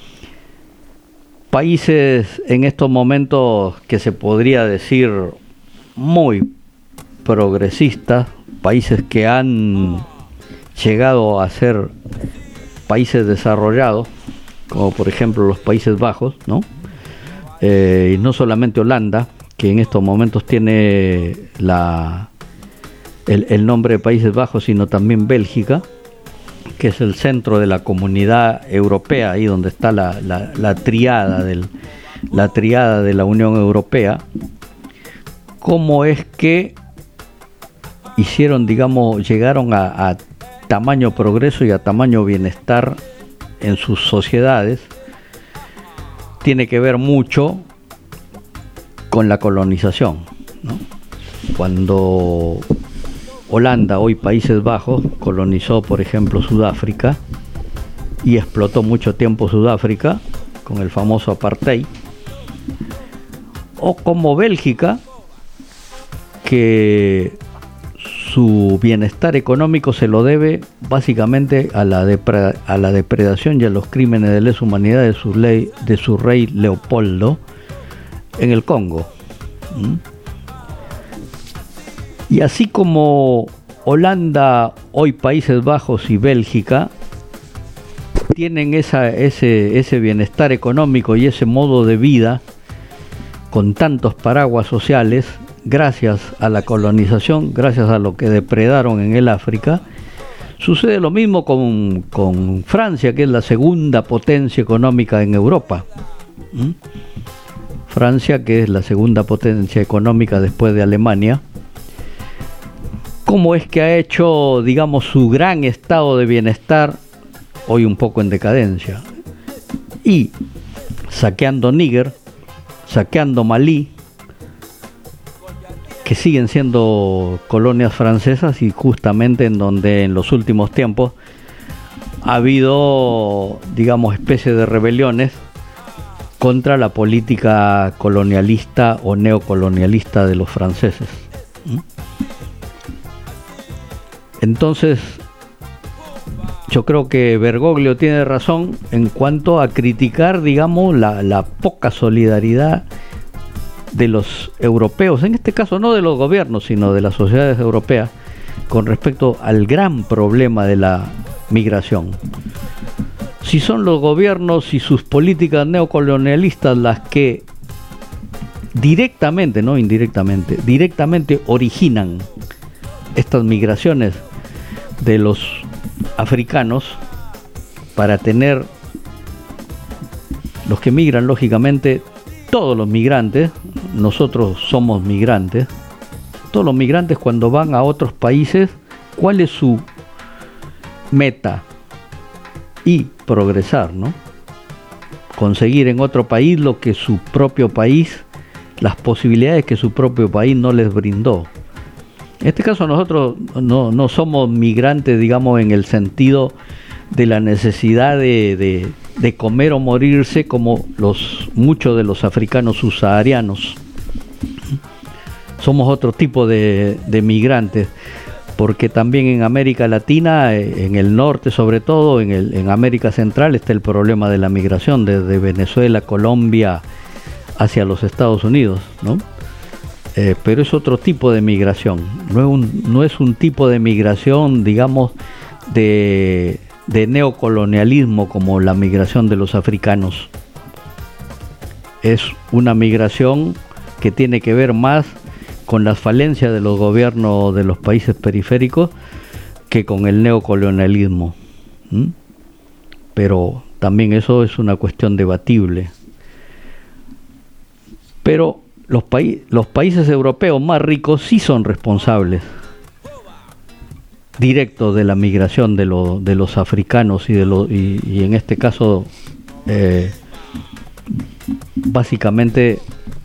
Países en estos momentos que se podría decir muy progresistas, países que han llegado a ser países desarrollados, como por ejemplo los Países Bajos, ¿no? Y no solamente Holanda, que en estos momentos tiene el nombre de Países Bajos, sino también Bélgica, que es el centro de la comunidad europea, ahí donde está la triada de la Unión Europea. ¿Cómo es que hicieron, digamos, llegaron a tamaño progreso y a tamaño bienestar en sus sociedades? Tiene que ver mucho con la colonización, ¿no? Cuando Holanda, hoy Países Bajos, colonizó, por ejemplo, Sudáfrica y explotó mucho tiempo Sudáfrica con el famoso apartheid, o como Bélgica, que su bienestar económico se lo debe básicamente a la depredación y a los crímenes de lesa humanidad de su rey Leopoldo en el Congo. Y así como Holanda, hoy Países Bajos y Bélgica tienen ese bienestar económico y ese modo de vida con tantos paraguas sociales, gracias a la colonización, gracias a lo que depredaron en el África, sucede lo mismo con Francia, que es la segunda potencia económica en Europa. Francia, que es la segunda potencia económica después de Alemania, cómo es que ha hecho, digamos, su gran estado de bienestar hoy un poco en decadencia, y saqueando Níger, saqueando Malí, que siguen siendo colonias francesas, y justamente en donde en los últimos tiempos ha habido, digamos, especie de rebeliones contra la política colonialista o neocolonialista de los franceses. Entonces, yo creo que Bergoglio tiene razón en cuanto a criticar, digamos, la poca solidaridad de los europeos, en este caso no de los gobiernos, sino de las sociedades europeas, con respecto al gran problema de la migración. Si son los gobiernos y sus políticas neocolonialistas las que directamente, no indirectamente, directamente originan estas migraciones de los africanos para tener los que migran, lógicamente, todos los migrantes, nosotros somos migrantes, todos los migrantes cuando van a otros países, ¿cuál es su meta? Y progresar, ¿no? Conseguir en otro país lo que su propio país, las posibilidades que su propio país no les brindó. En este caso nosotros no somos migrantes, digamos, en el sentido de la necesidad de comer o morirse como muchos de los africanos subsaharianos. Somos otro tipo de migrantes, porque también en América Latina, en el norte sobre todo, en América Central está el problema de la migración desde Venezuela, Colombia hacia los Estados Unidos, ¿no? Pero es otro tipo de migración, no es un tipo de migración, digamos, de neocolonialismo como la migración de los africanos. Es una migración que tiene que ver más con las falencias de los gobiernos de los países periféricos que con el neocolonialismo. Pero también eso es una cuestión debatible. Pero los países europeos más ricos sí son responsables directos de la migración de los africanos y en este caso básicamente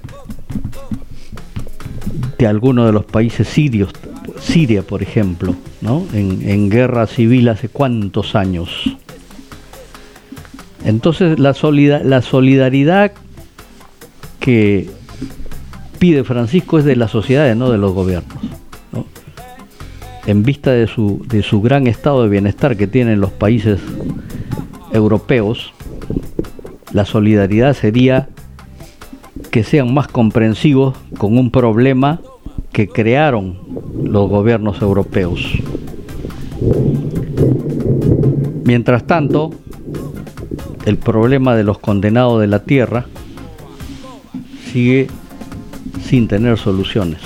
de algunos de los países sirios, Siria por ejemplo, ¿no? En guerra civil hace cuántos años. Entonces la solidaridad que pide Francisco es de las sociedades, no de los gobiernos, ¿no? En vista de su gran estado de bienestar que tienen los países europeos, la solidaridad sería que sean más comprensivos con un problema que crearon los gobiernos europeos. Mientras tanto, el problema de los condenados de la tierra sigue sin tener soluciones.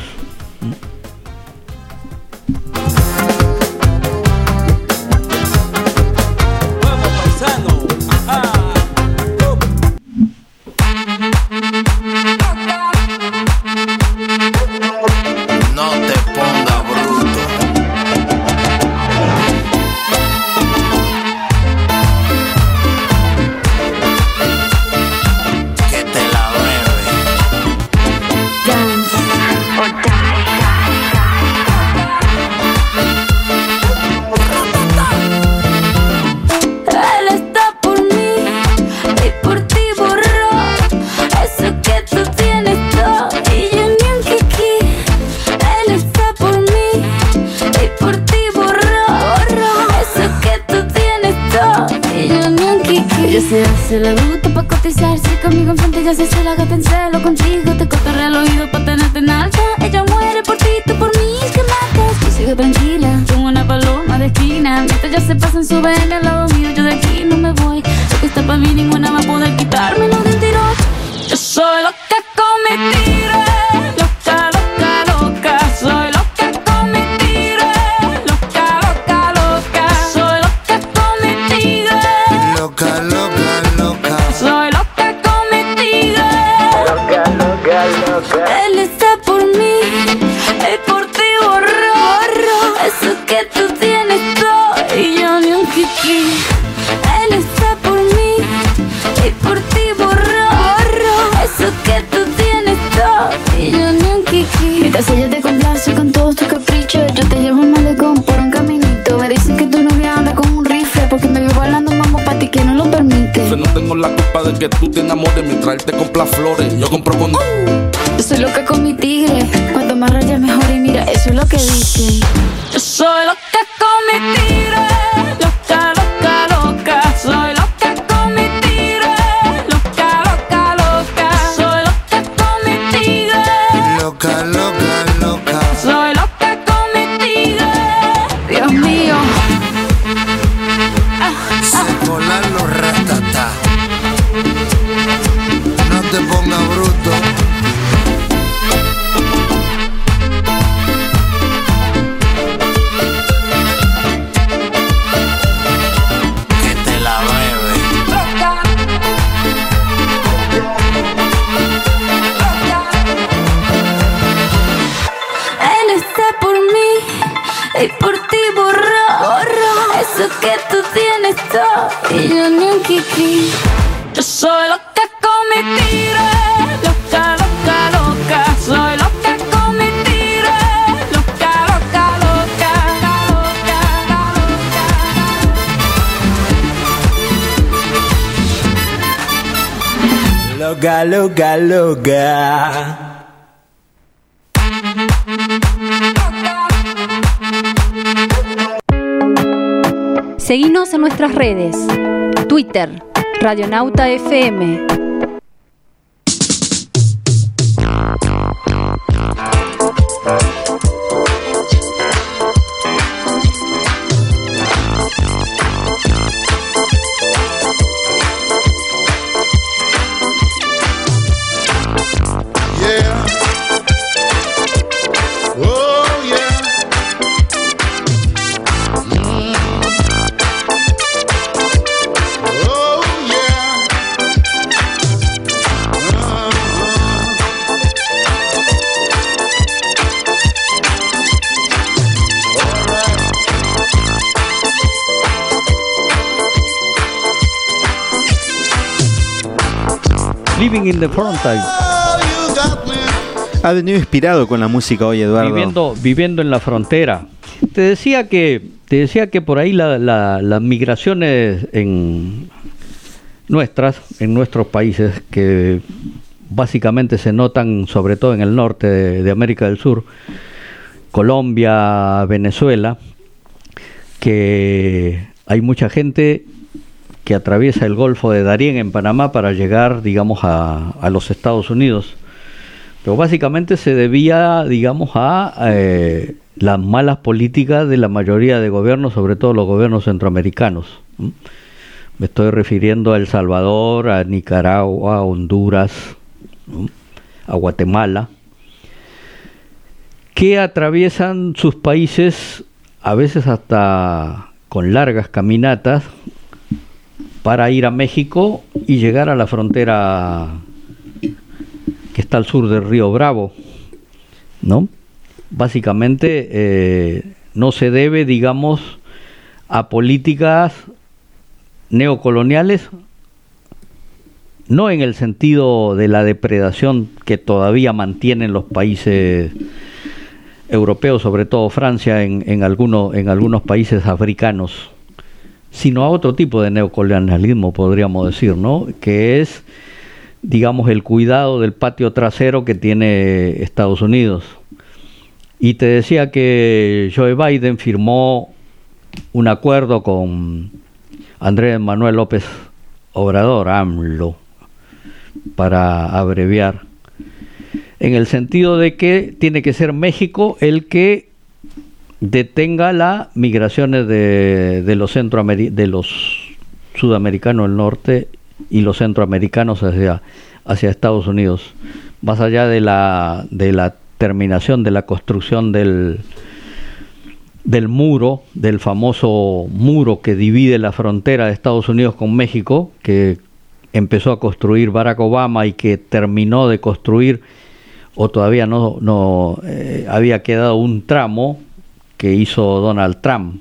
Se le gusta pa' cotizarse conmigo enfrente, ya se la gata en celo contigo. Te cortaré el oído pa' tenerte en alta. Ella muere por ti, tú por mí, que matas. Yo sigo tranquila, como una paloma de esquina. Mientras ya se pasan, suben al lado mío. Yo de aquí no me voy. Lo que está pa' mí ninguna va a poder quitármelo del tirón. Yo soy loca con mi tiro. Loca, loca, loca. Soy loca con mi tiro. Loca, loca, loca. Soy loca con mi tiro. Loca, loca. Soy loca con mi tigre. Loca, loca, loca. Él está por mí, él por ti borró. Eso que tú tienes todo y yo ni un kiki. Él está por mí, él por ti borró. Eso que tú tienes todo y yo ni un kiki. Mientras ella te complace con todos tus caprichos, yo te llevo al malecón por un caminito. Me dicen que tu novia anda con un rifle porque me vio bailando mambo pa' ti que no lo permite. No tengo la culpa de que tú te enamores mientras te compras flores. Yo compro con... Yo soy loca con mi tigre. Cuanto más rayas mejor y mira, eso es lo que dicen. Yo soy loca con mi tigre. Loca, loca. cri. Yo soy loca con mi tira, loca, loca, loca. Soy loca con mi tira, loca, loca, loca, loca, loca, loca, loca. Seguinos en nuestras redes. Twitter, Radionauta FM. Living in the Frontier. Ha venido inspirado con la música hoy, Eduardo. Viviendo en la frontera. Te decía que por ahí las migraciones en nuestros países, que básicamente se notan sobre todo en el norte de América del Sur, Colombia, Venezuela, que hay mucha gente que atraviesa el Golfo de Darién en Panamá para llegar, digamos, a los Estados Unidos. Pero básicamente se debía, digamos, a las malas políticas de la mayoría de gobiernos, sobre todo los gobiernos centroamericanos. Me estoy refiriendo a El Salvador, a Nicaragua, a Honduras, a Guatemala, que atraviesan sus países a veces hasta con largas caminatas para ir a México y llegar a la frontera que está al sur del río Bravo, ¿no? Básicamente no se debe, digamos, a políticas neocoloniales, no en el sentido de la depredación que todavía mantienen los países europeos, sobre todo Francia, en algunos países africanos, sino a otro tipo de neocolonialismo, podríamos decir, ¿no? Que es, digamos, el cuidado del patio trasero que tiene Estados Unidos. Y te decía que Joe Biden firmó un acuerdo con Andrés Manuel López Obrador, AMLO, para abreviar, en el sentido de que tiene que ser México el que detenga las migraciones de los sudamericanos del norte y los centroamericanos hacia Estados Unidos, más allá de la terminación de la construcción del muro, del famoso muro que divide la frontera de Estados Unidos con México, que empezó a construir Barack Obama y que terminó de construir, o todavía no había quedado un tramo que hizo Donald Trump.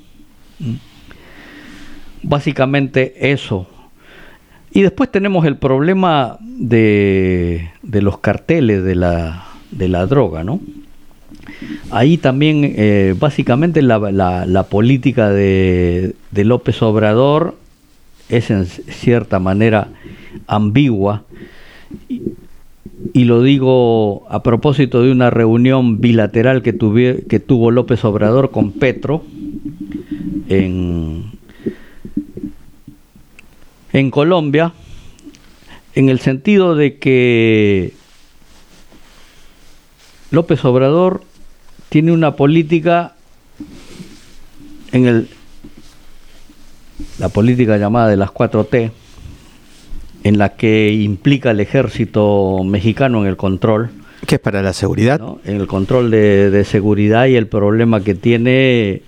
Básicamente eso. Y después tenemos el problema de los carteles de la droga, ¿no? Ahí también básicamente la política de López Obrador es en cierta manera ambigua, y lo digo a propósito de una reunión bilateral que tuvo López Obrador con Petro en Colombia, en el sentido de que López Obrador tiene una política la política llamada de las 4T, en la que implica el ejército mexicano en el control. ¿Qué es para la seguridad? ¿No? En el control de seguridad, y el problema que tiene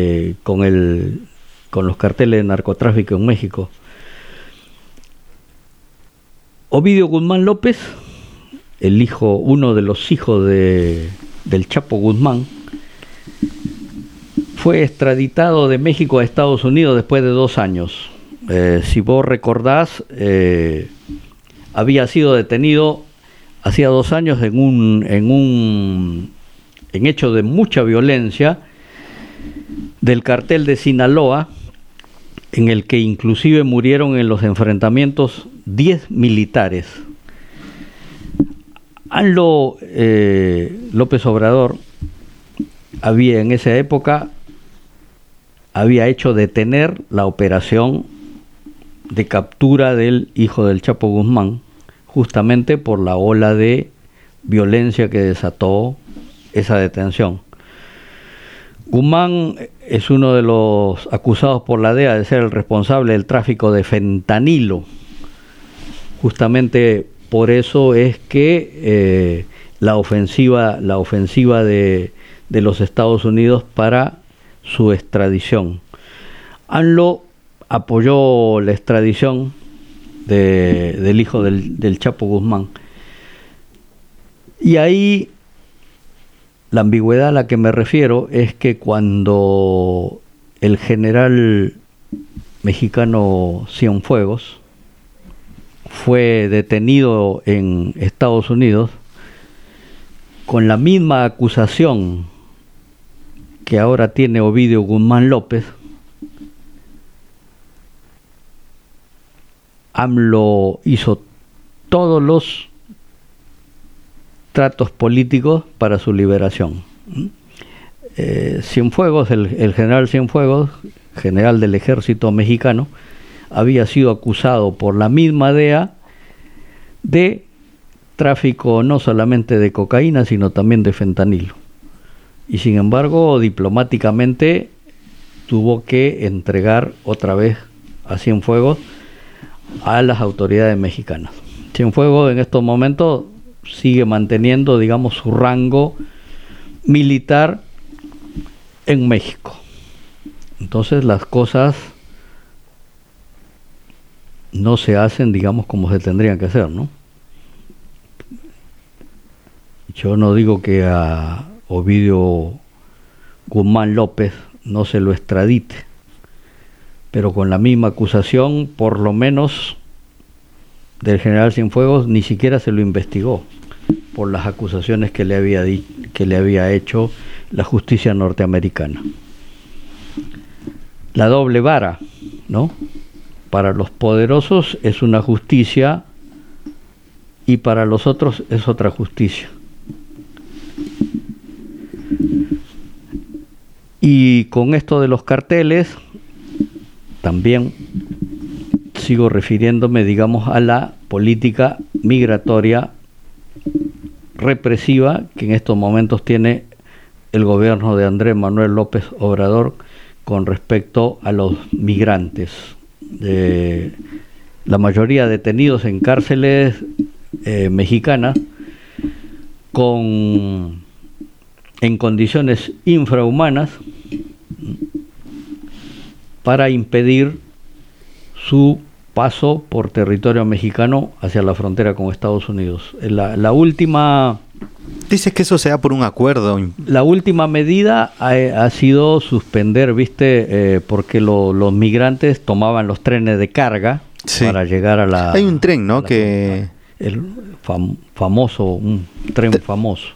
con los carteles de narcotráfico en México. Ovidio Guzmán López, uno de los hijos del Chapo Guzmán, fue extraditado de México a Estados Unidos después de 2 años. si vos recordás, había sido detenido hacía 2 años en hecho de mucha violencia del cartel de Sinaloa, en el que inclusive murieron en los enfrentamientos 10 militares. AMLO López Obrador había en esa época hecho detener la operación de captura del hijo del Chapo Guzmán, justamente por la ola de violencia que desató esa detención. Guzmán es uno de los acusados por la DEA de ser el responsable del tráfico de fentanilo. Justamente por eso es que la ofensiva de los Estados Unidos para su extradición. AMLO apoyó la extradición del hijo del Chapo Guzmán. Y ahí la ambigüedad a la que me refiero es que cuando el general mexicano Cienfuegos fue detenido en Estados Unidos con la misma acusación que ahora tiene Ovidio Guzmán López, AMLO hizo todos los tratos políticos para su liberación. Cienfuegos, el general Cienfuegos, general del ejército mexicano, había sido acusado por la misma DEA de tráfico no solamente de cocaína, sino también de fentanilo. Y sin embargo, diplomáticamente tuvo que entregar otra vez a Cienfuegos a las autoridades mexicanas. Cienfuegos en estos momentos sigue manteniendo, digamos, su rango militar en México. Entonces las cosas no se hacen, digamos, como se tendrían que hacer, ¿no? Yo no digo que a Ovidio Guzmán López no se lo extradite, pero con la misma acusación, por lo menos del general Cienfuegos, ni siquiera se lo investigó por las acusaciones que le había hecho la justicia norteamericana. La doble vara, ¿no? Para los poderosos es una justicia y para los otros es otra justicia. Y con esto de los carteles, también sigo refiriéndome, digamos, a la política migratoria represiva que en estos momentos tiene el gobierno de Andrés Manuel López Obrador con respecto a los migrantes. La mayoría detenidos en cárceles mexicanas en condiciones infrahumanas para impedir su paso por territorio mexicano hacia la frontera con Estados Unidos. La última... Dices que eso se da por un acuerdo. La última medida ha sido suspender, porque los migrantes tomaban los trenes de carga, sí, para llegar a la... Hay un tren, ¿no? Que... El famoso, un tren famoso.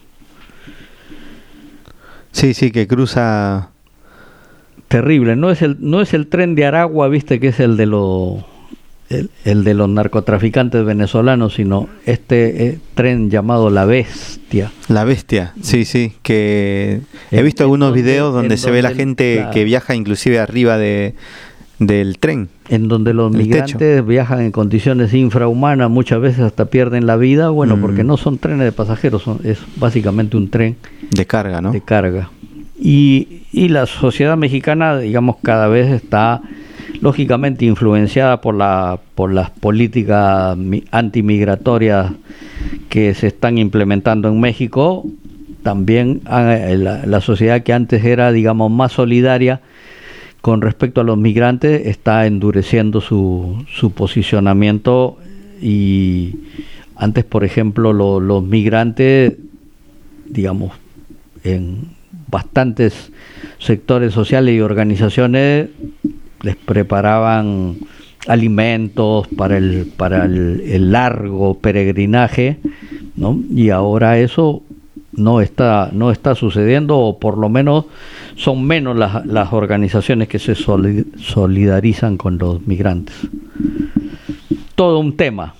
Sí, que cruza... Terrible, no es el tren de Aragua, que es el de los narcotraficantes venezolanos, sino este tren llamado La Bestia. La Bestia, sí, que he visto algunos videos donde se ve la gente que viaja inclusive arriba del tren. En donde los migrantes viajan en condiciones infrahumanas, muchas veces hasta pierden la vida, porque no son trenes de pasajeros, es básicamente un tren de carga, ¿no? De carga. Y la sociedad mexicana, digamos, cada vez está lógicamente influenciada por las políticas antimigratorias que se están implementando en México. También la sociedad que antes era, digamos, más solidaria con respecto a los migrantes está endureciendo su posicionamiento. Y antes, por ejemplo, los migrantes, digamos, en bastantes sectores sociales y organizaciones les preparaban alimentos, para el largo peregrinaje, ¿no? Y ahora eso no está sucediendo, o por lo menos son menos las organizaciones que se solidarizan con los migrantes. Todo un tema.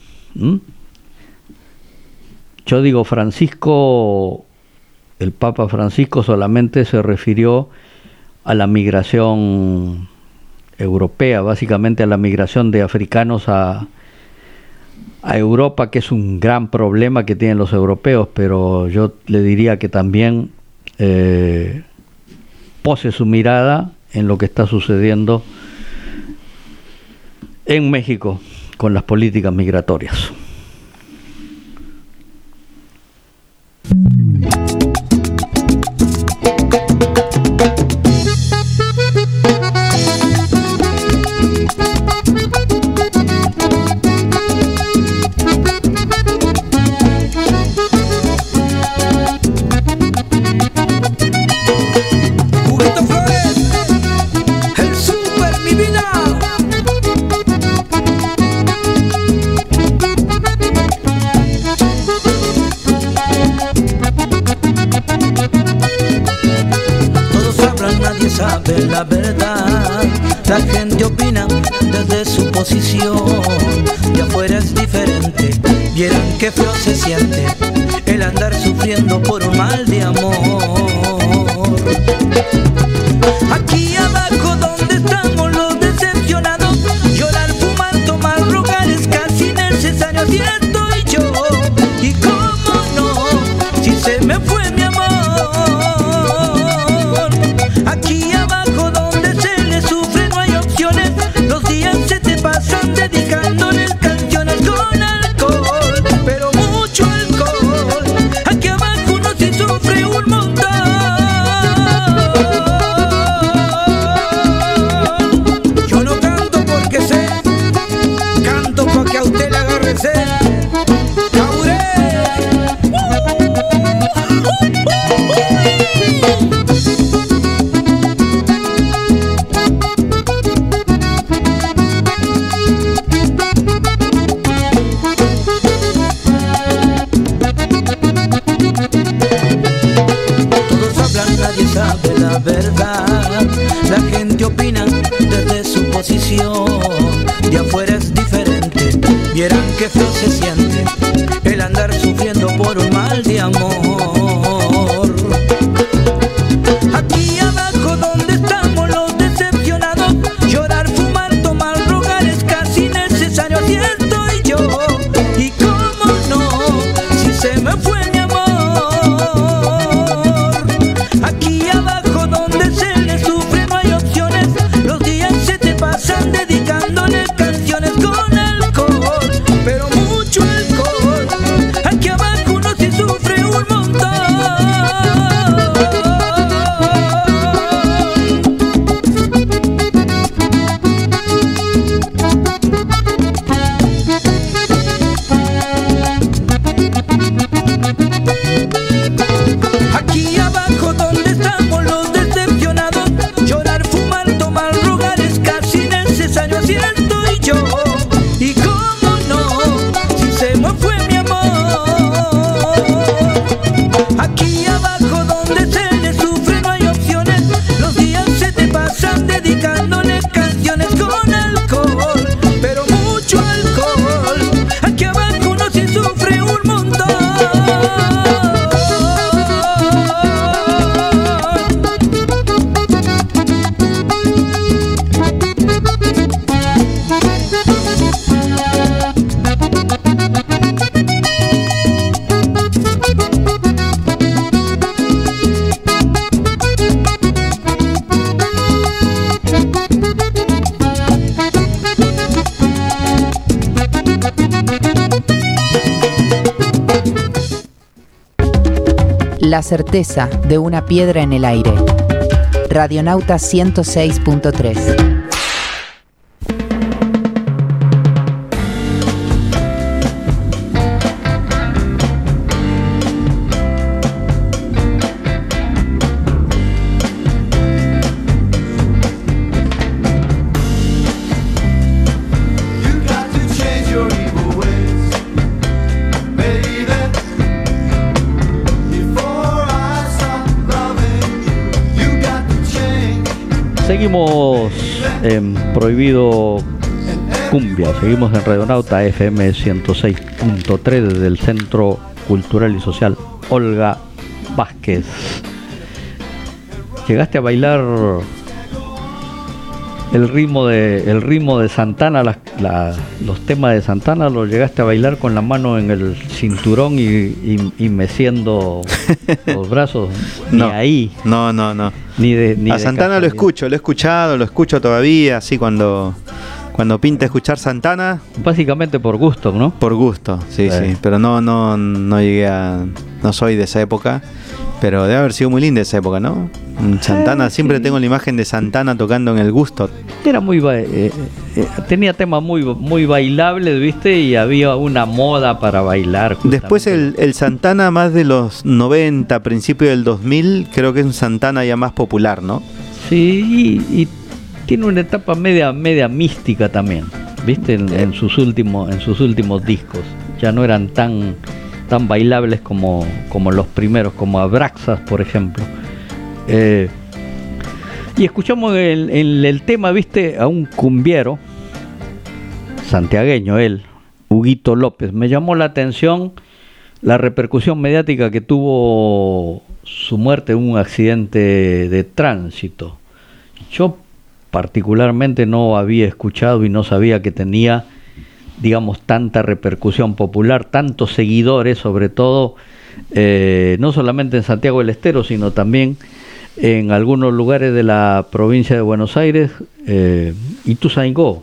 Yo digo, el Papa Francisco solamente se refirió a la migración europea, básicamente a la migración de africanos a Europa, que es un gran problema que tienen los europeos, pero yo le diría que también pose su mirada en lo que está sucediendo en México con las políticas migratorias. Sabe la verdad, la gente opina desde su posición, de afuera es diferente, vieran qué feo se siente el andar sufriendo por un mal de amor. Aquí abajo donde estamos los decepcionados, llorar, fumar, tomar, rogar es casi necesario, así estoy yo, y cómo no, si se me fue mi amor. Aquí abajo donde se le sufre no hay opciones, los días se te pasan dedicándoles canciones con alcohol, pero mucho alcohol. Aquí abajo uno sí sufre un montón. Yo no canto porque sé, canto pa' que a usted le agarre sed. Sabe la verdad, la gente opina desde su posición, de afuera es diferente, vieran qué feo se siente el andar sufriendo por un mal de amor. Aquí abajo donde estamos los decepcionados, llorar, fumar, tomar, rogar es casi necesario, así estoy yo, y cómo no, si se me fue mi amor. Aquí abajo donde se le sufre no hay opciones, los días se te pasan dedicándole canciones con alcohol, pero mucho alcohol. Aquí abajo uno sí sufre un montón. Aquí abajo donde estamos los decepcionados, llorar, fumar, tomar, rogar es casi necesario, así estoy yo, y cómo no, si se me fue mi amor. Aquí abajo donde se le sufre no hay opciones, los días se te pasan dedicándole canciones con alcohol, pero mucho alcohol. Aquí abajo uno sí sufre un montón. La certeza de una piedra en el aire. Radionauta 106.3. Seguimos en Prohibido Cumbia, seguimos en Radionauta FM 106.3 desde el Centro Cultural y Social Olga Vázquez. ¿Llegaste a bailar el ritmo de Santana, los temas de Santana? ¿Lo llegaste a bailar con la mano en el cinturón y meciendo los brazos? Ni No, ahí. No. Ni A Santana lo he escuchado, lo escucho todavía, así cuando pinta escuchar Santana. Básicamente por gusto, ¿no? Por gusto, sí, pero no llegué a... No soy de esa época, pero debe haber sido muy linda esa época, ¿no? Santana, siempre tengo la imagen de Santana tocando en el Gusto. Era tenía temas muy bailables, ¿viste? Y había una moda para bailar. Justamente. Después el Santana más de los 90, principio del 2000, creo que es un Santana ya más popular, ¿no? Sí, y tiene una etapa media mística también, ¿viste? En sus últimos discos. Ya no eran tan bailables como los primeros, como Abraxas, por ejemplo. Y escuchamos en el tema, ¿viste? A un cumbiero santiagueño, Huguito López. Me llamó la atención la repercusión mediática que tuvo su muerte en un accidente de tránsito. Yo particularmente no había escuchado y no sabía que tenía, digamos, tanta repercusión popular, tantos seguidores, sobre todo, no solamente en Santiago del Estero, sino también en algunos lugares de la provincia de Buenos Aires, Ituzaingó.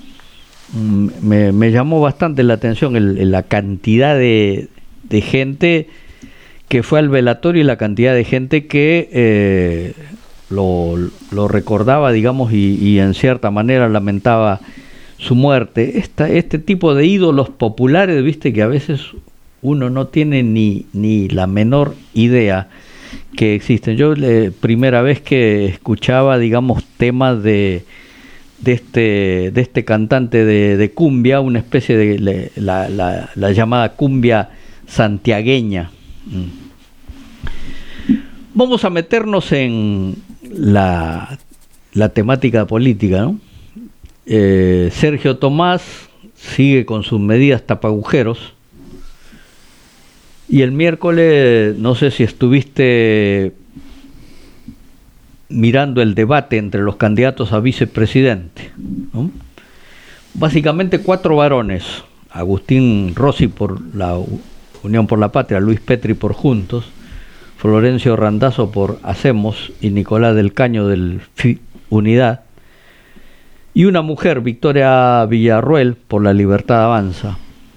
Me llamó bastante la atención la cantidad de gente que fue al velatorio y la cantidad de gente que lo recordaba, digamos, y en cierta manera lamentaba su muerte. Este tipo de ídolos populares, viste, que a veces uno no tiene ni la menor idea que existen. Yo primera vez que escuchaba, digamos, temas de este cantante de cumbia, una especie de la llamada cumbia santiagueña. Vamos a meternos en la temática política, ¿no? Sergio Tomás sigue con sus medidas tapagujeros y el miércoles, no sé si estuviste mirando el debate entre los candidatos a vicepresidente, ¿no? Básicamente 4 varones: Agustín Rossi por la Unión por la Patria, Luis Petri por Juntos, Florencio Randazzo por Hacemos y Nicolás del Caño del Unidad, y una mujer, Victoria Villarruel, por La Libertad Avanza.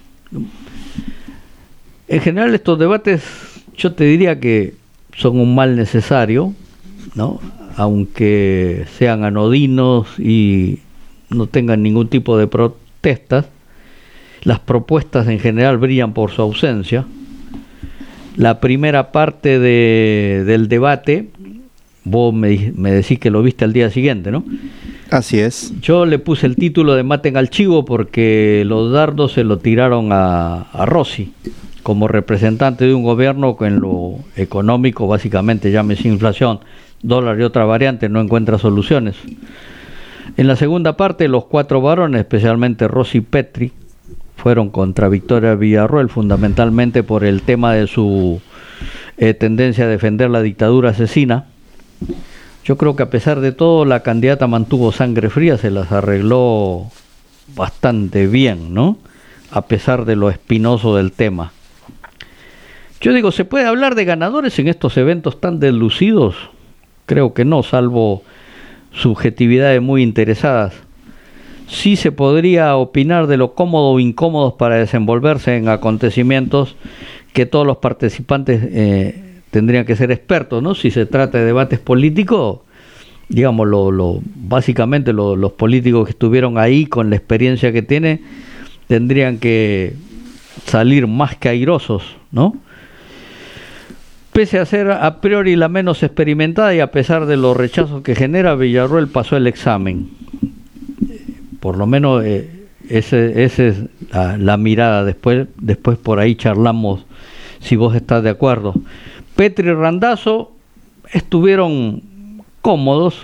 En general estos debates yo te diría que son un mal necesario, ¿no? Aunque sean anodinos y no tengan ningún tipo de protestas, las propuestas en general brillan por su ausencia. La primera parte del debate, vos me decís que lo viste al día siguiente, ¿no? Así es. Yo le puse el título de Maten al Chivo porque los dardos se lo tiraron a Rossi como representante de un gobierno que en lo económico, básicamente, llámese inflación, dólar y otra variante, no encuentra soluciones. En la segunda parte, los 4 varones, especialmente Rossi y Petri, fueron contra Victoria Villarruel, fundamentalmente por el tema de su tendencia a defender la dictadura asesina. Yo creo que a pesar de todo la candidata mantuvo sangre fría, se las arregló bastante bien, ¿no? A pesar de lo espinoso del tema. Yo digo, ¿se puede hablar de ganadores en estos eventos tan deslucidos? Creo que no, salvo subjetividades muy interesadas. Sí se podría opinar de lo cómodo o incómodos para desenvolverse en acontecimientos que todos los participantes tendrían que ser expertos, ¿no? Si se trata de debates políticos, digamos, básicamente los políticos que estuvieron ahí con la experiencia que tienen tendrían que salir más que airosos, ¿no? Pese a ser a priori la menos experimentada y a pesar de los rechazos que genera, Villarruel pasó el examen. Por lo menos esa es la mirada. Después por ahí charlamos si vos estás de acuerdo. Petri y Randazzo estuvieron cómodos.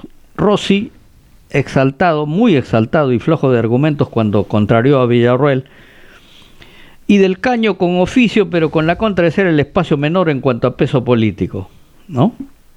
Rossi, exaltado, muy exaltado y flojo de argumentos cuando contrarió a Villarroel, y Del Caño con oficio, pero con la contra de ser el espacio menor en cuanto a peso político, ¿no?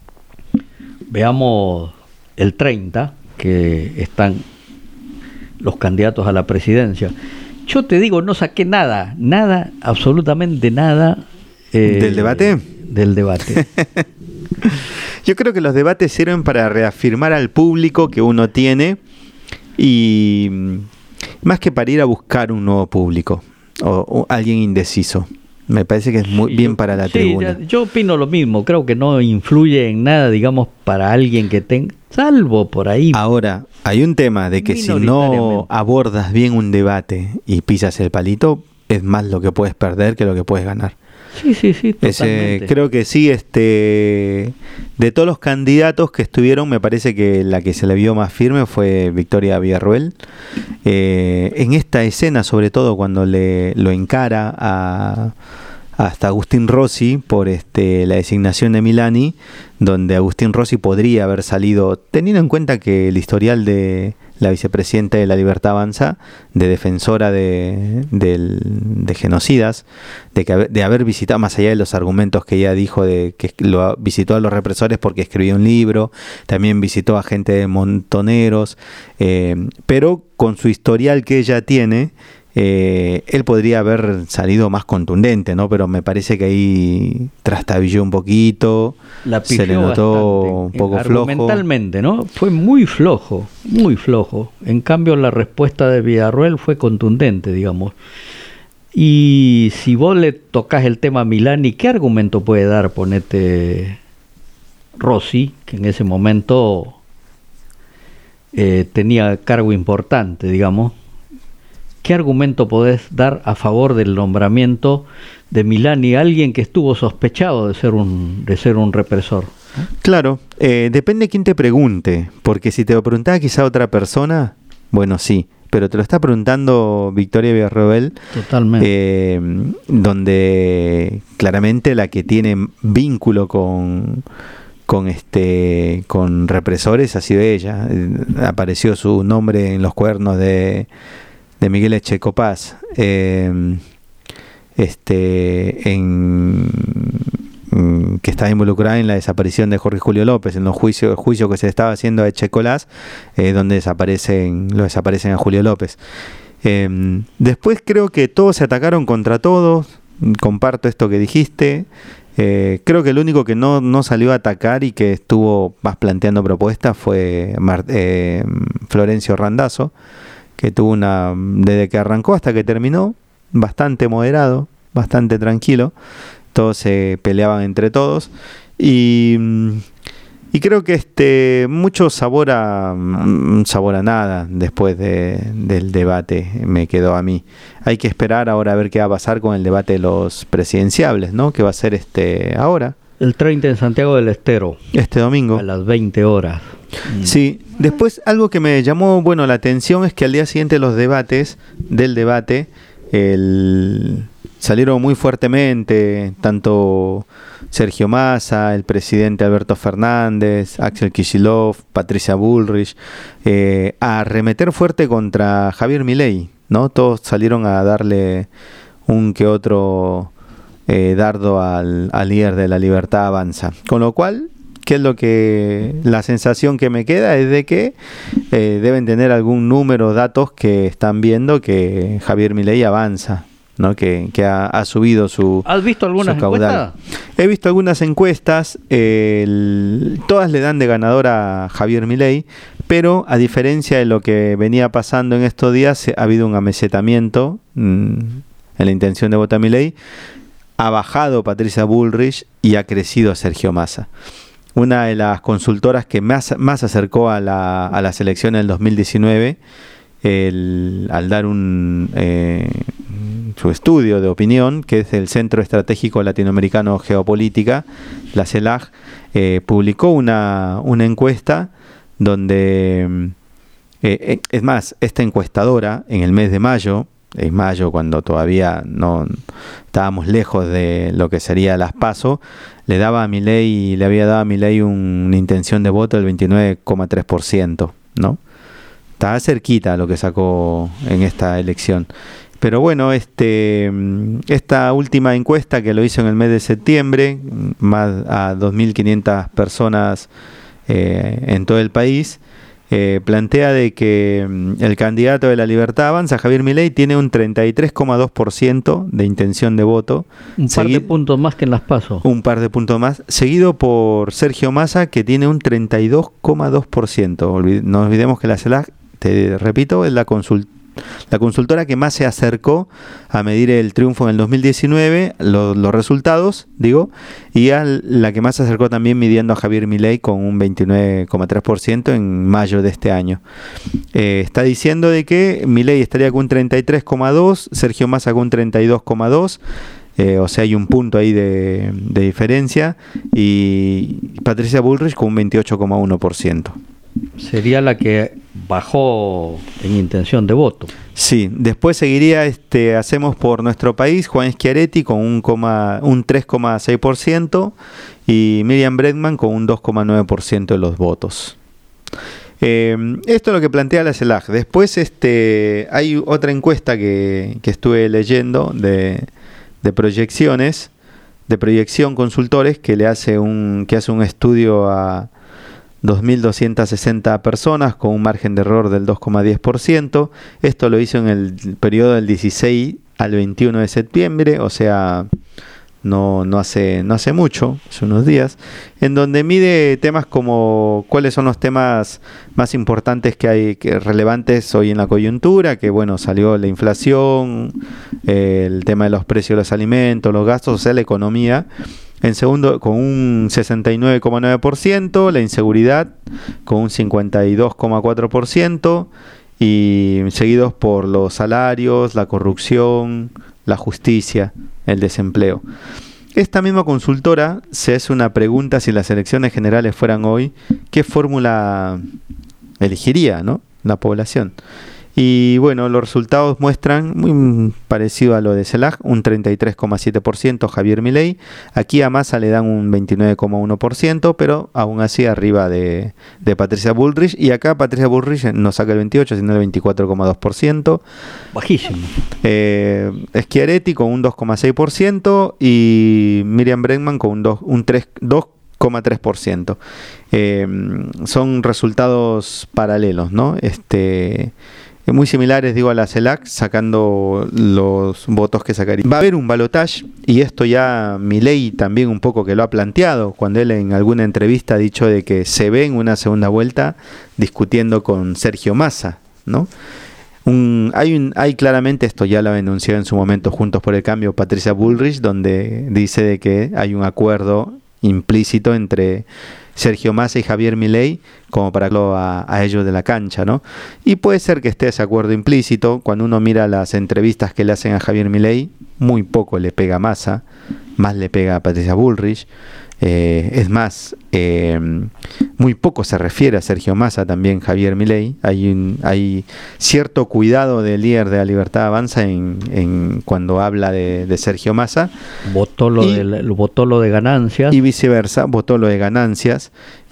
Veamos el 30, que están los candidatos a la presidencia. Yo te digo, no saqué nada, absolutamente nada. ¿Del debate? Del debate. Yo creo que los debates sirven para reafirmar al público que uno tiene y más que para ir a buscar un nuevo público o alguien indeciso. Me parece que es muy bien para la tribuna. Yo opino lo mismo, creo que no influye en nada, digamos, para alguien que tenga, salvo por ahí. Ahora, hay un tema de que si no abordas bien un debate y pisas el palito, es más lo que puedes perder que lo que puedes ganar. Sí, totalmente. Creo que sí, de todos los candidatos que estuvieron, me parece que la que se le vio más firme fue Victoria Villarroel. En esta escena, sobre todo cuando lo encara hasta Agustín Rossi por la designación de Milani, donde Agustín Rossi podría haber salido, teniendo en cuenta que el historial de la vicepresidenta de La Libertad Avanza, de defensora de genocidas, de haber visitado, más allá de los argumentos que ella dijo, de que visitó a los represores porque escribió un libro, también visitó a gente de montoneros, pero con su historial que ella tiene, él podría haber salido más contundente, ¿no? Pero me parece que ahí trastabilló un poquito, se le notó un poco flojo. Argumentalmente, ¿no? Fue muy flojo, muy flojo. En cambio, la respuesta de Villarroel fue contundente, digamos. Y si vos le tocas el tema a Milani, ¿qué argumento puede dar? Ponete Rossi, que en ese momento tenía cargo importante, digamos. ¿Qué argumento podés dar a favor del nombramiento de Milani, alguien que estuvo sospechado de ser un represor? Claro, depende de quién te pregunte, porque si te lo preguntaba quizá otra persona, bueno, sí, pero te lo está preguntando Victoria Villarroel, totalmente, donde claramente la que tiene vínculo con represores ha sido ella. Apareció su nombre en los cuadernos de Miguel Echecopaz, que estaba involucrada en la desaparición de Jorge Julio López, en los juicios que se estaba haciendo a Echecolás, donde lo desaparecen a Julio López. Después creo que todos se atacaron contra todos, comparto esto que dijiste. Creo que el único que no salió a atacar y que estuvo más planteando propuestas fue Florencio Randazzo, que tuvo desde que arrancó hasta que terminó, bastante moderado, bastante tranquilo. Todos se peleaban entre todos y creo que mucho sabor a nada después del debate me quedó a mí. Hay que esperar ahora a ver qué va a pasar con el debate de los presidenciables, ¿no? Que va a ser ahora. El 30 en Santiago del Estero. Este domingo. A las 20 horas. Sí. Después algo que me llamó la atención es que al día siguiente del debate salieron muy fuertemente tanto Sergio Massa, el presidente Alberto Fernández, Axel Kicillof, Patricia Bullrich, a arremeter fuerte contra Javier Milei, ¿no? Todos salieron a darle un que otro dardo al líder de La Libertad Avanza, con lo cual, ¿qué es la sensación que me queda? Es de que deben tener algún número, datos que están viendo que Javier Milei avanza, ¿no? Que ha subido su caudal. ¿Has visto algunas encuestas? He visto algunas encuestas, todas le dan de ganador a Javier Milei, pero a diferencia de lo que venía pasando en estos días, ha habido un amesetamiento en la intención de votar a Milei. Ha bajado Patricia Bullrich y ha crecido Sergio Massa. Una de las consultoras que más acercó a las elecciones del 2019, al dar su estudio de opinión, que es el Centro Estratégico Latinoamericano Geopolítica, la CELAG, publicó una encuesta donde, es más, esta encuestadora en el mes de mayo en mayo, cuando todavía no estábamos lejos de lo que sería las PASO, le había dado a Milei una intención de voto del 29,3%, ¿no? Estaba cerquita a lo que sacó en esta elección. Pero bueno, esta última encuesta que lo hizo en el mes de septiembre, más a 2.500 personas en todo el país, plantea de que el candidato de La Libertad Avanza, Javier Milei, tiene un 33,2% de intención de voto. Un par de puntos más que en las PASO. Un par de puntos más, seguido por Sergio Massa, que tiene un 32,2%. No olvidemos que la CELAC, te repito, es la consultora que más se acercó a medir el triunfo en el 2019, los resultados, digo, y a la que más se acercó también midiendo a Javier Milei con un 29,3% en mayo de este año. Está diciendo de que Milei estaría con un 33,2%, Sergio Massa con un 32,2%, o sea, hay un punto ahí de diferencia, y Patricia Bullrich con un 28,1%. Sería la que bajó en intención de voto. Sí, después seguiría Hacemos por Nuestro País, Juan Schiaretti con un 3,6% y Miriam Bregman con un 2,9% de los votos. Esto es lo que plantea la CELAC. Después hay otra encuesta que estuve leyendo de proyecciones, de Proyección Consultores, que hace un estudio a 2.260 personas con un margen de error del 2,10%. Esto lo hizo en el periodo del 16 al 21 de septiembre, o sea, no hace mucho, hace unos días, en donde mide temas como cuáles son los temas más importantes que hay, relevantes hoy en la coyuntura, que bueno, salió la inflación, el tema de los precios de los alimentos, los gastos, o sea, la economía. En segundo, con un 69,9%, la inseguridad con un 52,4%, y seguidos por los salarios, la corrupción, la justicia, el desempleo. Esta misma consultora se hace una pregunta: si las elecciones generales fueran hoy, ¿qué fórmula elegiría, ¿no?, la población? Y bueno, los resultados muestran muy parecido a lo de CELAC, un 33,7% Javier Milei. Aquí a Massa le dan un 29,1%, pero aún así arriba de Patricia Bullrich. Y acá Patricia Bullrich no saca el 28%, sino el 24,2%. Bajísimo. Schiaretti con un 2,6% y Miriam Bregman con un 2,3%. Son resultados paralelos, ¿no? Muy similares, digo, a la CELAC, sacando los votos que sacaría. Va a haber un balotaje, y esto ya Milei también un poco que lo ha planteado, cuando él en alguna entrevista ha dicho de que se ve en una segunda vuelta discutiendo con Sergio Massa, ¿no? Hay claramente, esto ya lo denunció en su momento Juntos por el Cambio Patricia Bullrich, donde dice de que hay un acuerdo implícito entre Sergio Massa y Javier Milei como para sacarlo a ellos de la cancha, ¿no? Y puede ser que esté ese acuerdo implícito. Cuando uno mira las entrevistas que le hacen a Javier Milei, muy poco le pega a Massa, más le pega a Patricia Bullrich. Es más, muy poco se refiere a Sergio Massa también Javier Milei. Hay cierto cuidado del líder de La Libertad Avanza en cuando habla de Sergio Massa. Votó lo de ganancias. Y viceversa, votó lo de ganancias.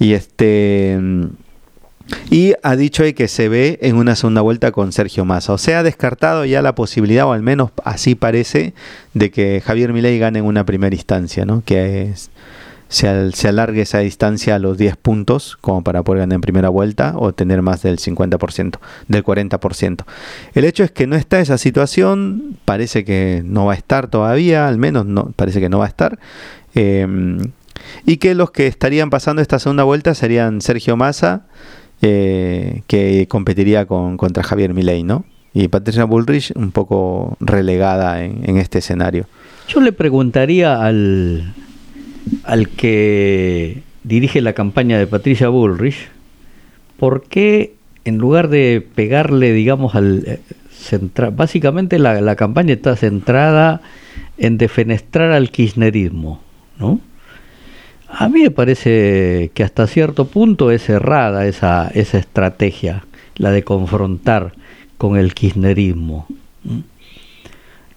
Y ha dicho que se ve en una segunda vuelta con Sergio Massa. O sea, ha descartado ya la posibilidad, o al menos así parece, de que Javier Milei gane en una primera instancia, ¿no? Que se alargue esa distancia a los 10 puntos como para poder ganar en primera vuelta o tener más del 50%, del 40%. El hecho es que no está esa situación, parece que no va a estar todavía, al menos parece que no va a estar, y que los que estarían pasando esta segunda vuelta serían Sergio Massa, que competiría contra Javier Milei, ¿no? Y Patricia Bullrich un poco relegada en este escenario. Yo le preguntaría al que dirige la campaña de Patricia Bullrich, ¿por qué en lugar de pegarle, digamos, básicamente la campaña está centrada en defenestrar al kirchnerismo, ¿no? A mí me parece que hasta cierto punto es errada esa estrategia, la de confrontar con el kirchnerismo.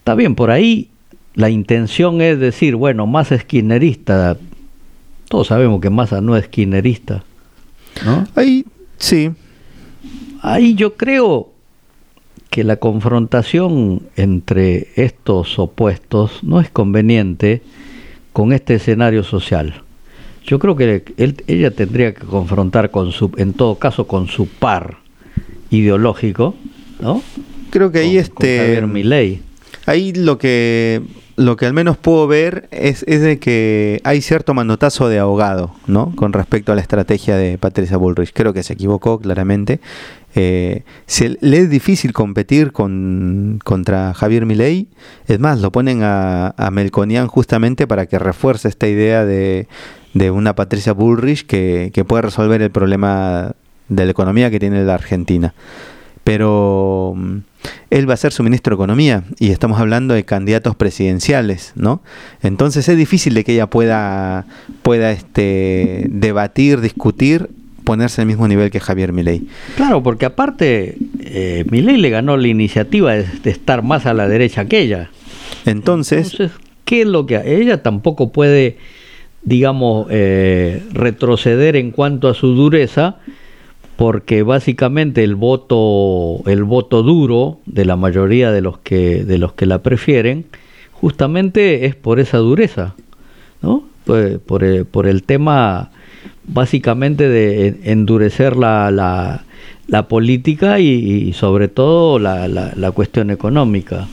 Está bien, por ahí la intención es decir, bueno, Massa es kirchnerista. Todos sabemos que Massa no es kirchnerista, ¿no? Ahí, sí. Ahí yo creo que la confrontación entre estos opuestos no es conveniente con este escenario social. Yo creo que ella tendría que confrontar en todo caso con su par ideológico, ¿no? Creo que ahí con Javier Milei. Ahí lo que al menos puedo ver es de que hay cierto manotazo de ahogado, ¿no? Con respecto a la estrategia de Patricia Bullrich. Creo que se equivocó claramente. Le es difícil competir contra Javier Milei. Es más, lo ponen a Melconian justamente para que refuerce esta idea de una Patricia Bullrich que puede resolver el problema de la economía que tiene la Argentina. Pero él va a ser su ministro de Economía y estamos hablando de candidatos presidenciales, ¿no? Entonces es difícil de que ella pueda debatir, discutir, ponerse al mismo nivel que Javier Milei. Claro, porque aparte Milei le ganó la iniciativa de estar más a la derecha que ella. Entonces, ¿qué es lo que ella tampoco puede, digamos, retroceder en cuanto a su dureza? Porque básicamente el voto duro de la mayoría de los que la prefieren justamente es por esa dureza, ¿no? Por el tema básicamente de endurecer la política y sobre todo la cuestión económica.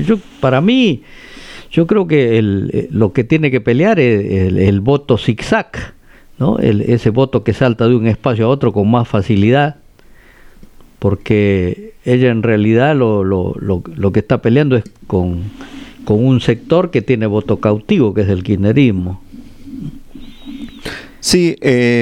Yo creo que lo que tiene que pelear es el voto zigzag, ¿no? Ese voto que salta de un espacio a otro con más facilidad, porque ella en realidad lo que está peleando es con un sector que tiene voto cautivo, que es el kirchnerismo. Sí,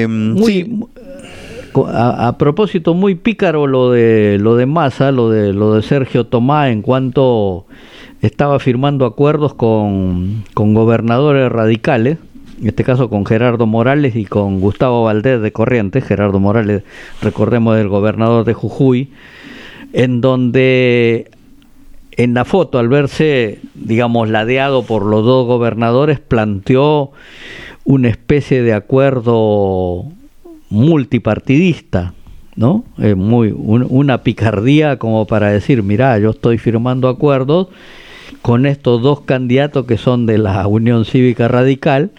a propósito, muy pícaro lo de Massa, lo de Sergio Tomá, en cuanto estaba firmando acuerdos con gobernadores radicales, en este caso con Gerardo Morales y con Gustavo Valdés de Corrientes. Gerardo Morales, recordemos, el gobernador de Jujuy, en donde en la foto, al verse, digamos, ladeado por los dos gobernadores, planteó una especie de acuerdo multipartidista, ¿no? Una picardía como para decir, mirá, yo estoy firmando acuerdos con estos dos candidatos que son de la Unión Cívica Radical,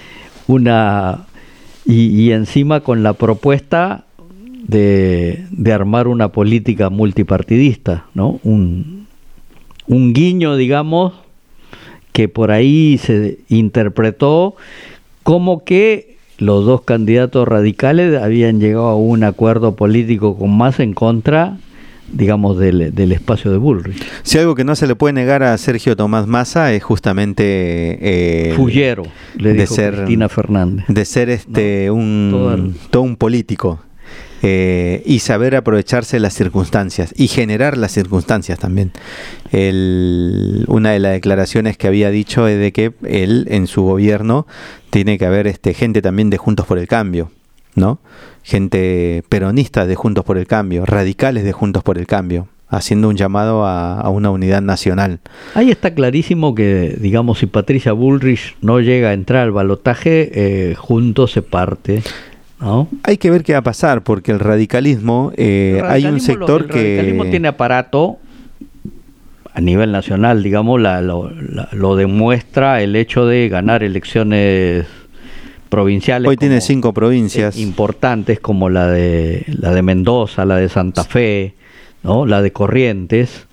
y encima con la propuesta de armar una política multipartidista, ¿no? Un guiño, digamos, que por ahí se interpretó como que los dos candidatos radicales habían llegado a un acuerdo político con Massa en contra, digamos, del espacio de Bullrich. Si algo que no se le puede negar a Sergio Tomás Massa es justamente fullero, le dijo Cristina Fernández, de ser todo un político, y saber aprovecharse de las circunstancias y generar las circunstancias también. Una de las declaraciones que había dicho es de que él en su gobierno tiene que haber gente también de Juntos por el Cambio, ¿no? Gente peronista de Juntos por el Cambio, radicales de Juntos por el Cambio, haciendo un llamado a una unidad nacional. Ahí está clarísimo que, digamos, si Patricia Bullrich no llega a entrar al balotaje, Juntos se parte, ¿no? Hay que ver qué va a pasar, porque el radicalismo, hay un sector que... El radicalismo tiene aparato a nivel nacional, digamos, lo demuestra el hecho de ganar elecciones provinciales. Hoy tiene 5 provincias importantes, como la de Mendoza, la de Santa Fe, ¿no? La de Corrientes.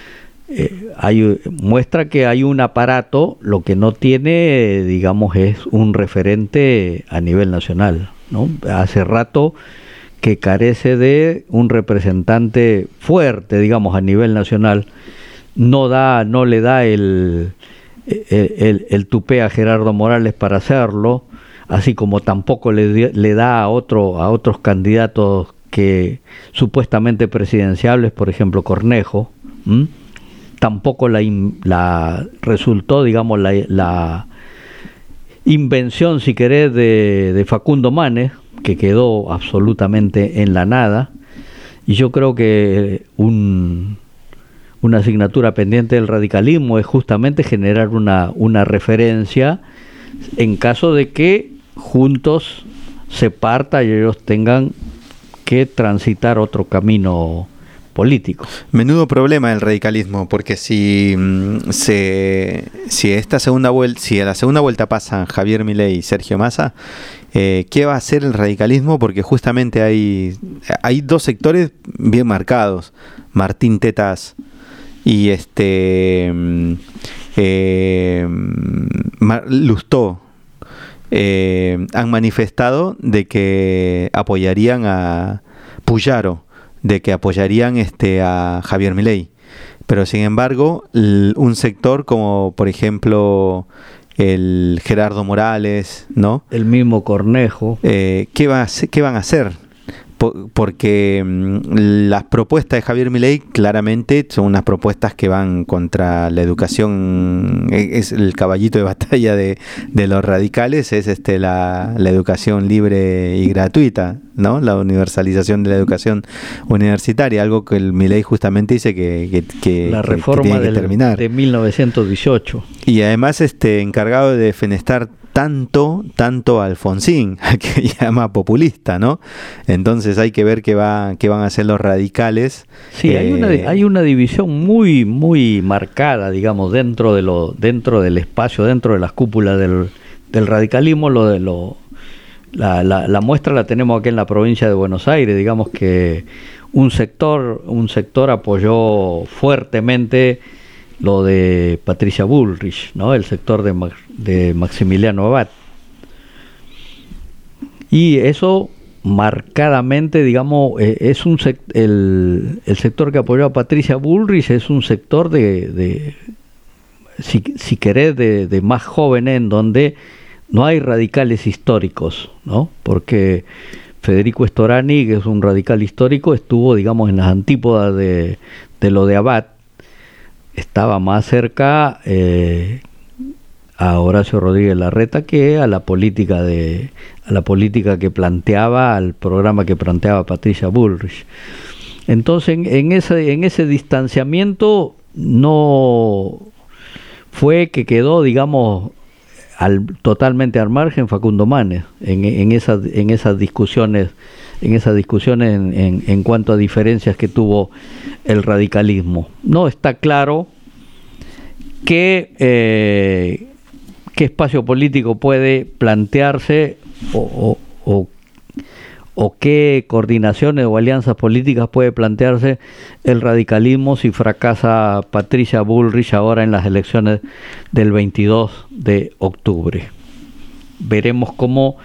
Muestra que hay un aparato, lo que no tiene, digamos, es un referente a nivel nacional, ¿no? Hace rato que carece de un representante fuerte, digamos, a nivel nacional. No le da el tupé a Gerardo Morales para hacerlo, así como tampoco le da a otros candidatos que supuestamente presidenciables, por ejemplo Cornejo. Tampoco resultó, digamos, la invención, si querés, de Facundo Manes, que quedó absolutamente en la nada. Y yo creo que una una asignatura pendiente del radicalismo es justamente generar una referencia en caso de que juntos se parta y ellos tengan que transitar otro camino político. Menudo problema el radicalismo, porque si a la segunda vuelta pasan Javier Milei y Sergio Massa, ¿qué va a hacer el radicalismo? Porque justamente hay dos sectores bien marcados, Martín Tetas y Lustó, han manifestado de que apoyarían a Puyaro, de que apoyarían a Javier Milei, pero sin embargo un sector como por ejemplo el Gerardo Morales, ¿no? El mismo Cornejo. ¿Qué van a hacer? Porque las propuestas de Javier Milei claramente son unas propuestas que van contra la educación. Es el caballito de batalla de los radicales, es la educación libre y gratuita, ¿no? La universalización de la educación universitaria, algo que el Milei justamente dice que la reforma que tiene que terminar. De 1918. Y además encargado de defenestrar tanto a Alfonsín, que llama populista, ¿no? Entonces hay que ver qué van a hacer los radicales. Sí, hay una división muy muy marcada, digamos, dentro del espacio, dentro de las cúpulas del radicalismo. La muestra la tenemos aquí en la provincia de Buenos Aires. Digamos que un sector apoyó fuertemente lo de Patricia Bullrich, ¿no? El sector de Maximiliano Abad. Y eso marcadamente, digamos, es el sector que apoyó a Patricia Bullrich es un sector si querés, de más jóvenes, en donde no hay radicales históricos, ¿no? Porque Federico Storani, que es un radical histórico, estuvo, digamos, en las antípodas de lo de Abad. Estaba más cerca a Horacio Rodríguez Larreta que a la política que planteaba, al programa que planteaba Patricia Bullrich. Entonces, en ese distanciamiento no fue que quedó, digamos, totalmente al margen Facundo Manes en esas discusiones en cuanto a diferencias que tuvo el radicalismo. No está claro qué espacio político puede plantearse o qué coordinaciones o alianzas políticas puede plantearse el radicalismo si fracasa Patricia Bullrich ahora en las elecciones del 22 de octubre. Veremos cómo,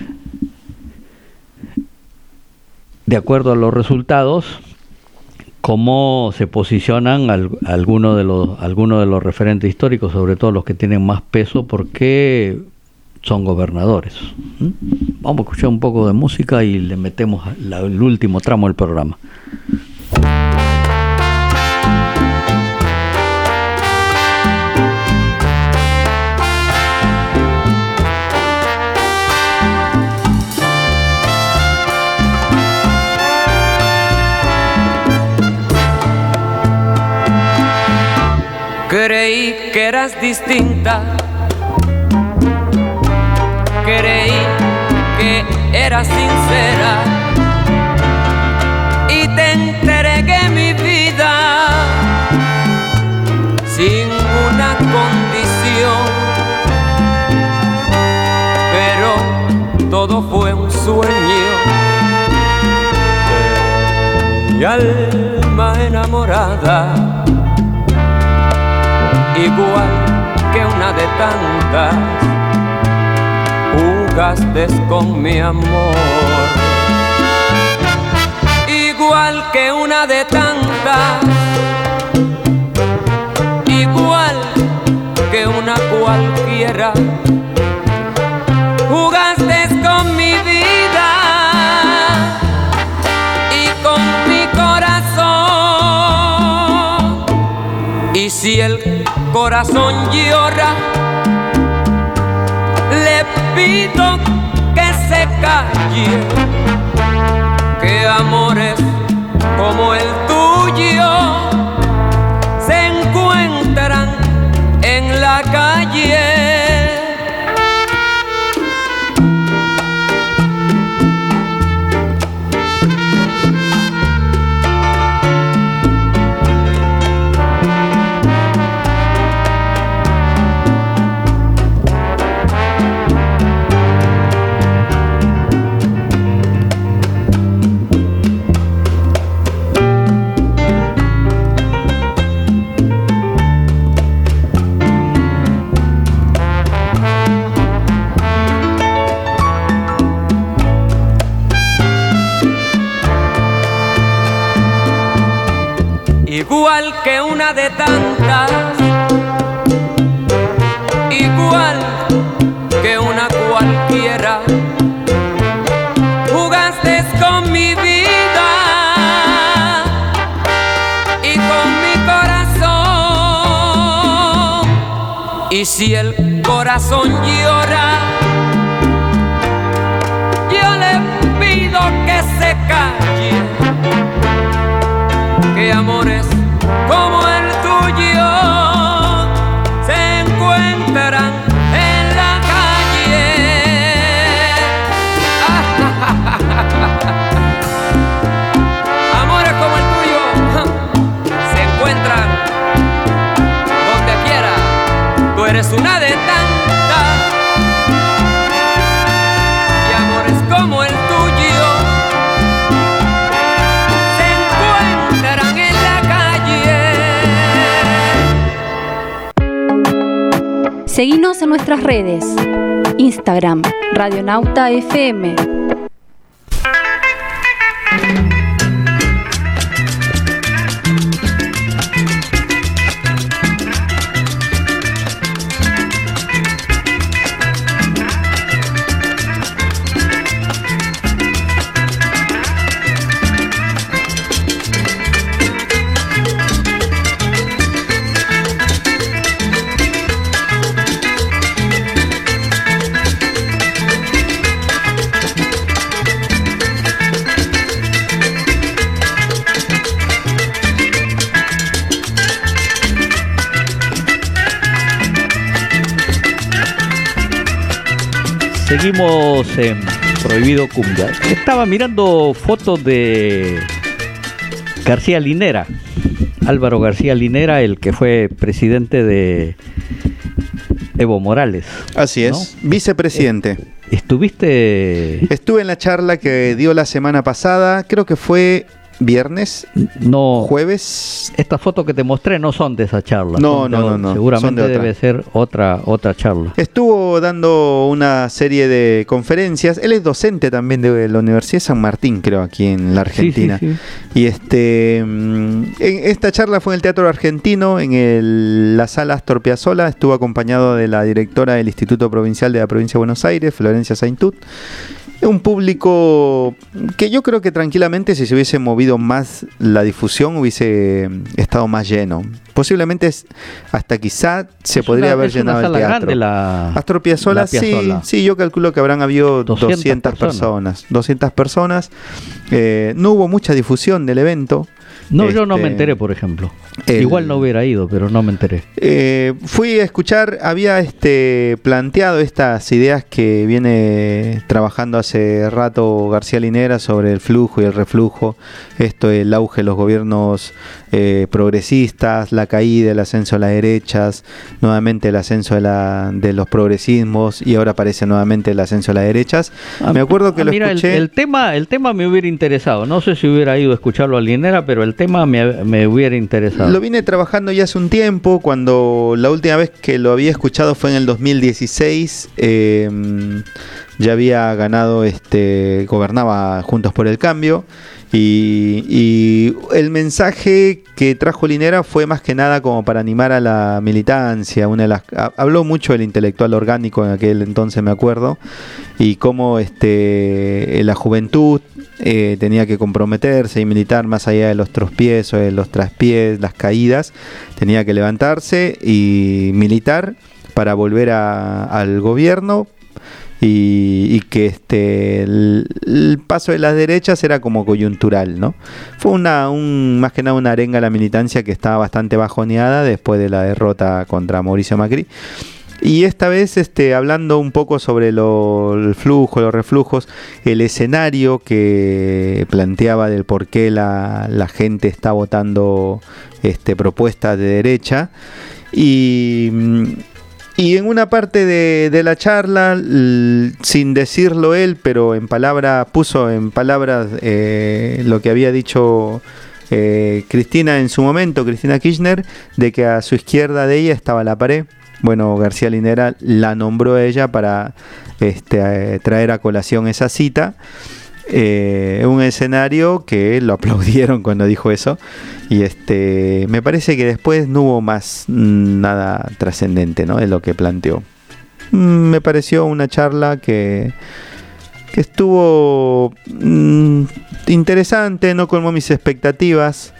de acuerdo a los resultados, cómo se posicionan algunos de los referentes históricos, sobre todo los que tienen más peso, porque son gobernadores. Vamos a escuchar un poco de música y le metemos el último tramo del programa. Creí que eras distinta, creí que eras sincera y te entregué mi vida sin una condición, pero todo fue un sueño de mi alma enamorada. Igual que una de tantas, jugaste con mi amor. Igual que una de tantas, igual que una cualquiera, jugaste con mi vida y con mi corazón. Y si el corazón llora, le pido que se calle, que amores como el tuyo la calle. Igual que una de tantas, igual que una cualquiera, jugaste con mi vida y con mi corazón. Y si el corazón llora, yo le pido que se calle, que amores como el tuyo se encuentran en la calle. Amores como el tuyo se encuentran donde quiera. Tú eres una de tantas, y amores como el tuyo Seguinos en nuestras redes. Instagram, Radionauta FM. Seguimos en Prohibido Cumbia. Estaba mirando fotos de García Linera, Álvaro García Linera, el que fue presidente de Evo Morales. Así es, ¿no? Vicepresidente. Estuve en la charla que dio la semana pasada, creo que fue viernes, no, jueves. Estas fotos que te mostré no son de esa charla. No. Seguramente debe ser otra charla. Estuvo dando una serie de conferencias. Él es docente también de la Universidad de San Martín, creo, aquí en la Argentina. Sí. Y esta charla fue en el Teatro Argentino, en la sala Astor Piazzolla. Estuvo acompañado de la directora del Instituto Provincial de la Provincia de Buenos Aires, Florencia Saintut. Un público que yo creo que tranquilamente, si se hubiese movido más la difusión, hubiese estado más lleno. Posiblemente hasta quizá se podría haber llenado el teatro. Grande Astor Piazzolla, sí, yo calculo que habrán habido 200 personas. 200 personas. No hubo mucha difusión del evento. No, yo no me enteré, por ejemplo. Igual no hubiera ido, pero no me enteré. Fui a escuchar, había planteado estas ideas que viene trabajando hace rato García Linera sobre el flujo y el reflujo, el auge de los gobiernos progresistas, la caída, el ascenso de las derechas, nuevamente el ascenso de los progresismos, y ahora aparece nuevamente el ascenso de las derechas. Me acuerdo que lo escuché. El tema me hubiera interesado. No sé si hubiera ido a escucharlo a Linera, pero el tema me hubiera interesado. Lo vine trabajando ya hace un tiempo. Cuando la última vez que lo había escuchado fue en el 2016. Ya había ganado, gobernaba Juntos por el Cambio. Y el mensaje que trajo Linera fue más que nada como para animar a la militancia. Habló mucho del intelectual orgánico en aquel entonces, me acuerdo, y cómo la juventud tenía que comprometerse y militar más allá de los tropiezos, de los traspiés, las caídas. Tenía que levantarse y militar para volver al gobierno. y que el paso de las derechas era como coyuntural, ¿no? Fue más que nada una arenga a la militancia que estaba bastante bajoneada después de la derrota contra Mauricio Macri. Y esta vez hablando un poco sobre el flujo, los reflujos, el escenario que planteaba del por qué la gente está votando propuestas de derecha. Y en una parte de la charla, sin decirlo él, pero puso en palabras lo que había dicho Cristina en su momento, Cristina Kirchner, de que a su izquierda de ella estaba la pared. Bueno, García Linera la nombró a ella para traer a colación esa cita. Un escenario que lo aplaudieron cuando dijo eso. Y me parece que después no hubo más nada trascendente, ¿no?, de lo que planteó. Me pareció una charla que estuvo interesante, no colmó mis expectativas.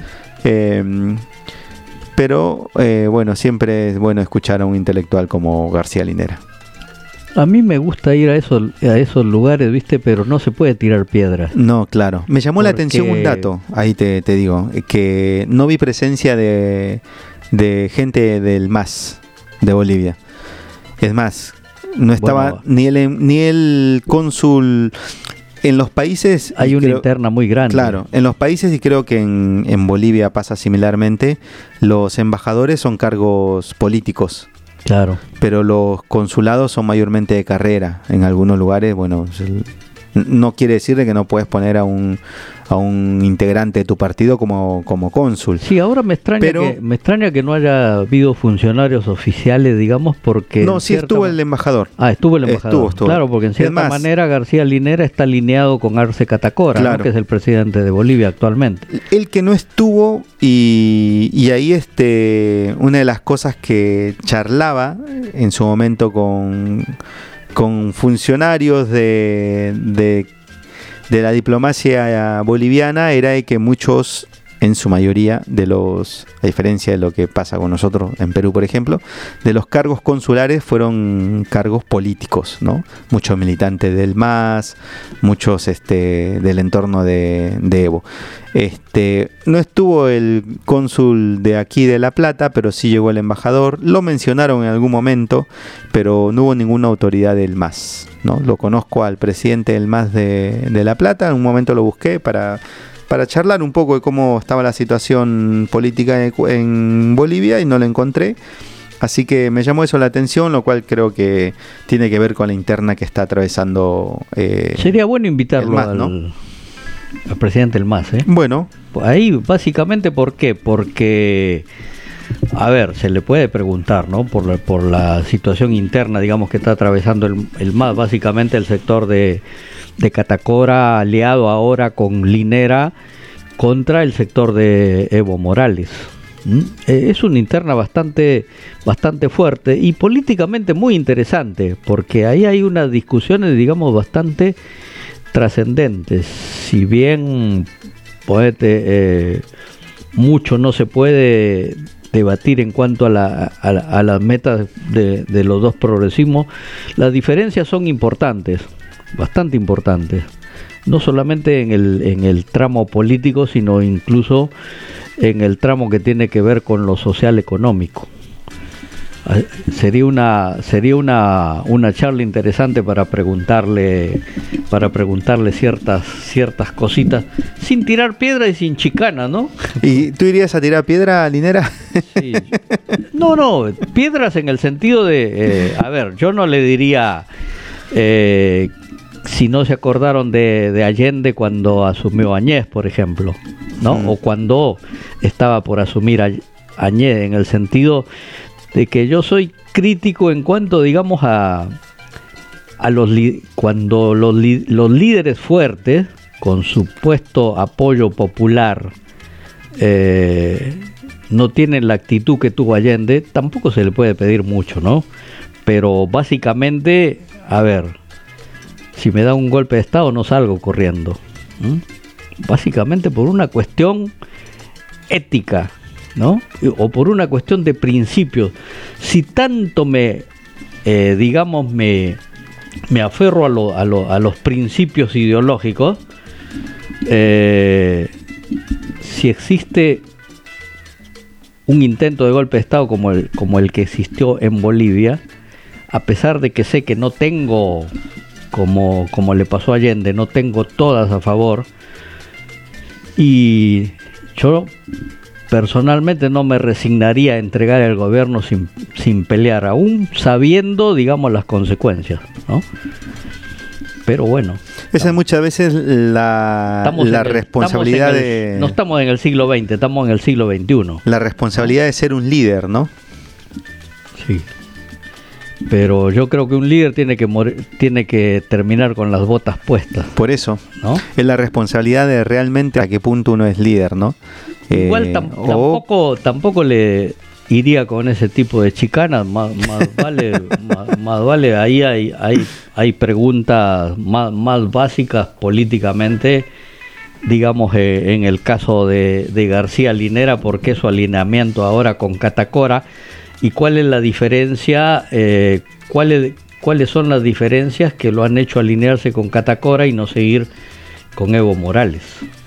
Pero bueno, siempre es bueno escuchar a un intelectual como García Linera. A mí me gusta ir a esos lugares, ¿viste? Pero no se puede tirar piedras. No, claro. Me llamó la atención un dato, ahí te digo, que no vi presencia de gente del MAS de Bolivia. Es más, no estaba ni el cónsul. En los países... Hay una interna muy grande. Claro, en los países, y creo que en Bolivia pasa similarmente, los embajadores son cargos políticos. Claro. Pero los consulados son mayormente de carrera. En algunos lugares, bueno, no quiere decir de que no puedes poner a un integrante de tu partido como cónsul. Sí, ahora me extraña que no haya habido funcionarios oficiales, digamos, porque... No, sí estuvo el embajador. Estuvo el embajador. Estuvo. Claro, porque en cierta manera García Linera está alineado con Arce Catacora, claro, ¿no?, que es el presidente de Bolivia actualmente. El que no estuvo, y ahí una de las cosas que charlaba en su momento con funcionarios de la diplomacia boliviana era de que muchos, en su mayoría, a diferencia de lo que pasa con nosotros en Perú, por ejemplo, de los cargos consulares fueron cargos políticos, ¿no? Muchos militantes del MAS, muchos del entorno de Evo. No estuvo el cónsul de aquí de La Plata, pero sí llegó el embajador. Lo mencionaron en algún momento, pero no hubo ninguna autoridad del MAS, ¿no? Lo conozco al presidente del MAS de La Plata. En un momento lo busqué para charlar un poco de cómo estaba la situación política en Bolivia y no lo encontré. Así que me llamó eso la atención, lo cual creo que tiene que ver con la interna que está atravesando. Sería bueno invitarlo MAS, ¿no?, al presidente del MAS, ¿eh? Bueno. Ahí básicamente, ¿por qué? Porque, a ver, se le puede preguntar, ¿no?, por la situación interna, digamos, que está atravesando el MAS, básicamente el sector de Catacora, aliado ahora con Linera contra el sector de Evo Morales. Es una interna bastante fuerte y políticamente muy interesante, porque ahí hay unas discusiones, digamos, bastante trascendentes. Si bien mucho no se puede debatir en cuanto a las metas de los dos progresismos, las diferencias son importantes, bastante importantes, no solamente en el tramo político, sino incluso en el tramo que tiene que ver con lo social económico. Sería una charla interesante para preguntarle ciertas cositas, sin tirar piedra y sin chicana, ¿no? ¿Y tú irías a tirar piedra, Linera? Sí. No, piedras en el sentido de, a ver, yo no le diría, si no se acordaron de Allende cuando asumió Añez, por ejemplo, ¿no? O cuando estaba por asumir Añez, en el sentido de que yo soy crítico en cuanto, digamos, cuando los líderes fuertes, con supuesto apoyo popular, no tienen la actitud que tuvo Allende, tampoco se le puede pedir mucho, ¿no? Pero básicamente, a ver, si me da un golpe de estado no salgo corriendo, básicamente por una cuestión ética, ¿no? O por una cuestión de principios. Si tanto me me aferro a los principios ideológicos. Si existe un intento de golpe de Estado como el que existió en Bolivia, a pesar de que sé que no tengo, como le pasó a Allende, no tengo todas a favor, y yo personalmente no me resignaría a entregar el gobierno sin pelear, aún sabiendo, digamos, las consecuencias, ¿no? Pero bueno. Esa es muchas veces la responsabilidad de... No estamos en el siglo XX, estamos en el siglo XXI. La responsabilidad de ser un líder, ¿no? Sí. Pero yo creo que un líder tiene que terminar con las botas puestas. Por eso, ¿no? Es la responsabilidad de realmente a qué punto uno es líder, ¿no? Igual tampoco le iría con ese tipo de chicanas, más vale, ahí hay preguntas más básicas políticamente, digamos, en el caso de García Linera, ¿por qué su alineamiento ahora con Catacora? ¿Y cuál es la diferencia? ¿Cuáles son las diferencias que lo han hecho alinearse con Catacora y no seguir con Evo Morales?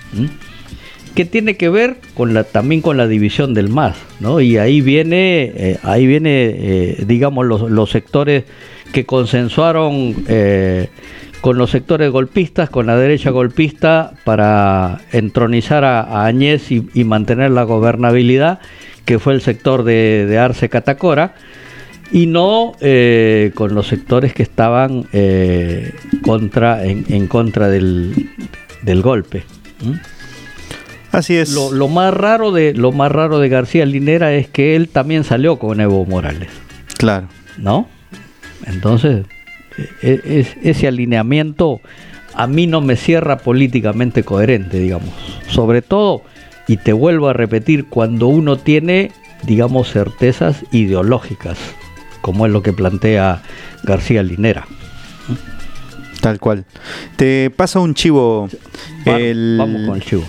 Que tiene que ver también con la división del MAS, ¿no? Y ahí viene digamos, los sectores que consensuaron con los sectores golpistas, con la derecha golpista, para entronizar a Añez y mantener la gobernabilidad, que fue el sector de Arce Catacora, y no con los sectores que estaban en contra del golpe. Así es. Lo más raro de García Linera es que él también salió con Evo Morales. Claro. ¿No? Entonces, ese alineamiento a mí no me cierra políticamente coherente, digamos. Sobre todo, y te vuelvo a repetir, cuando uno tiene, digamos, certezas ideológicas, como es lo que plantea García Linera. Tal cual. Te pasa un chivo. Vamos con el chivo.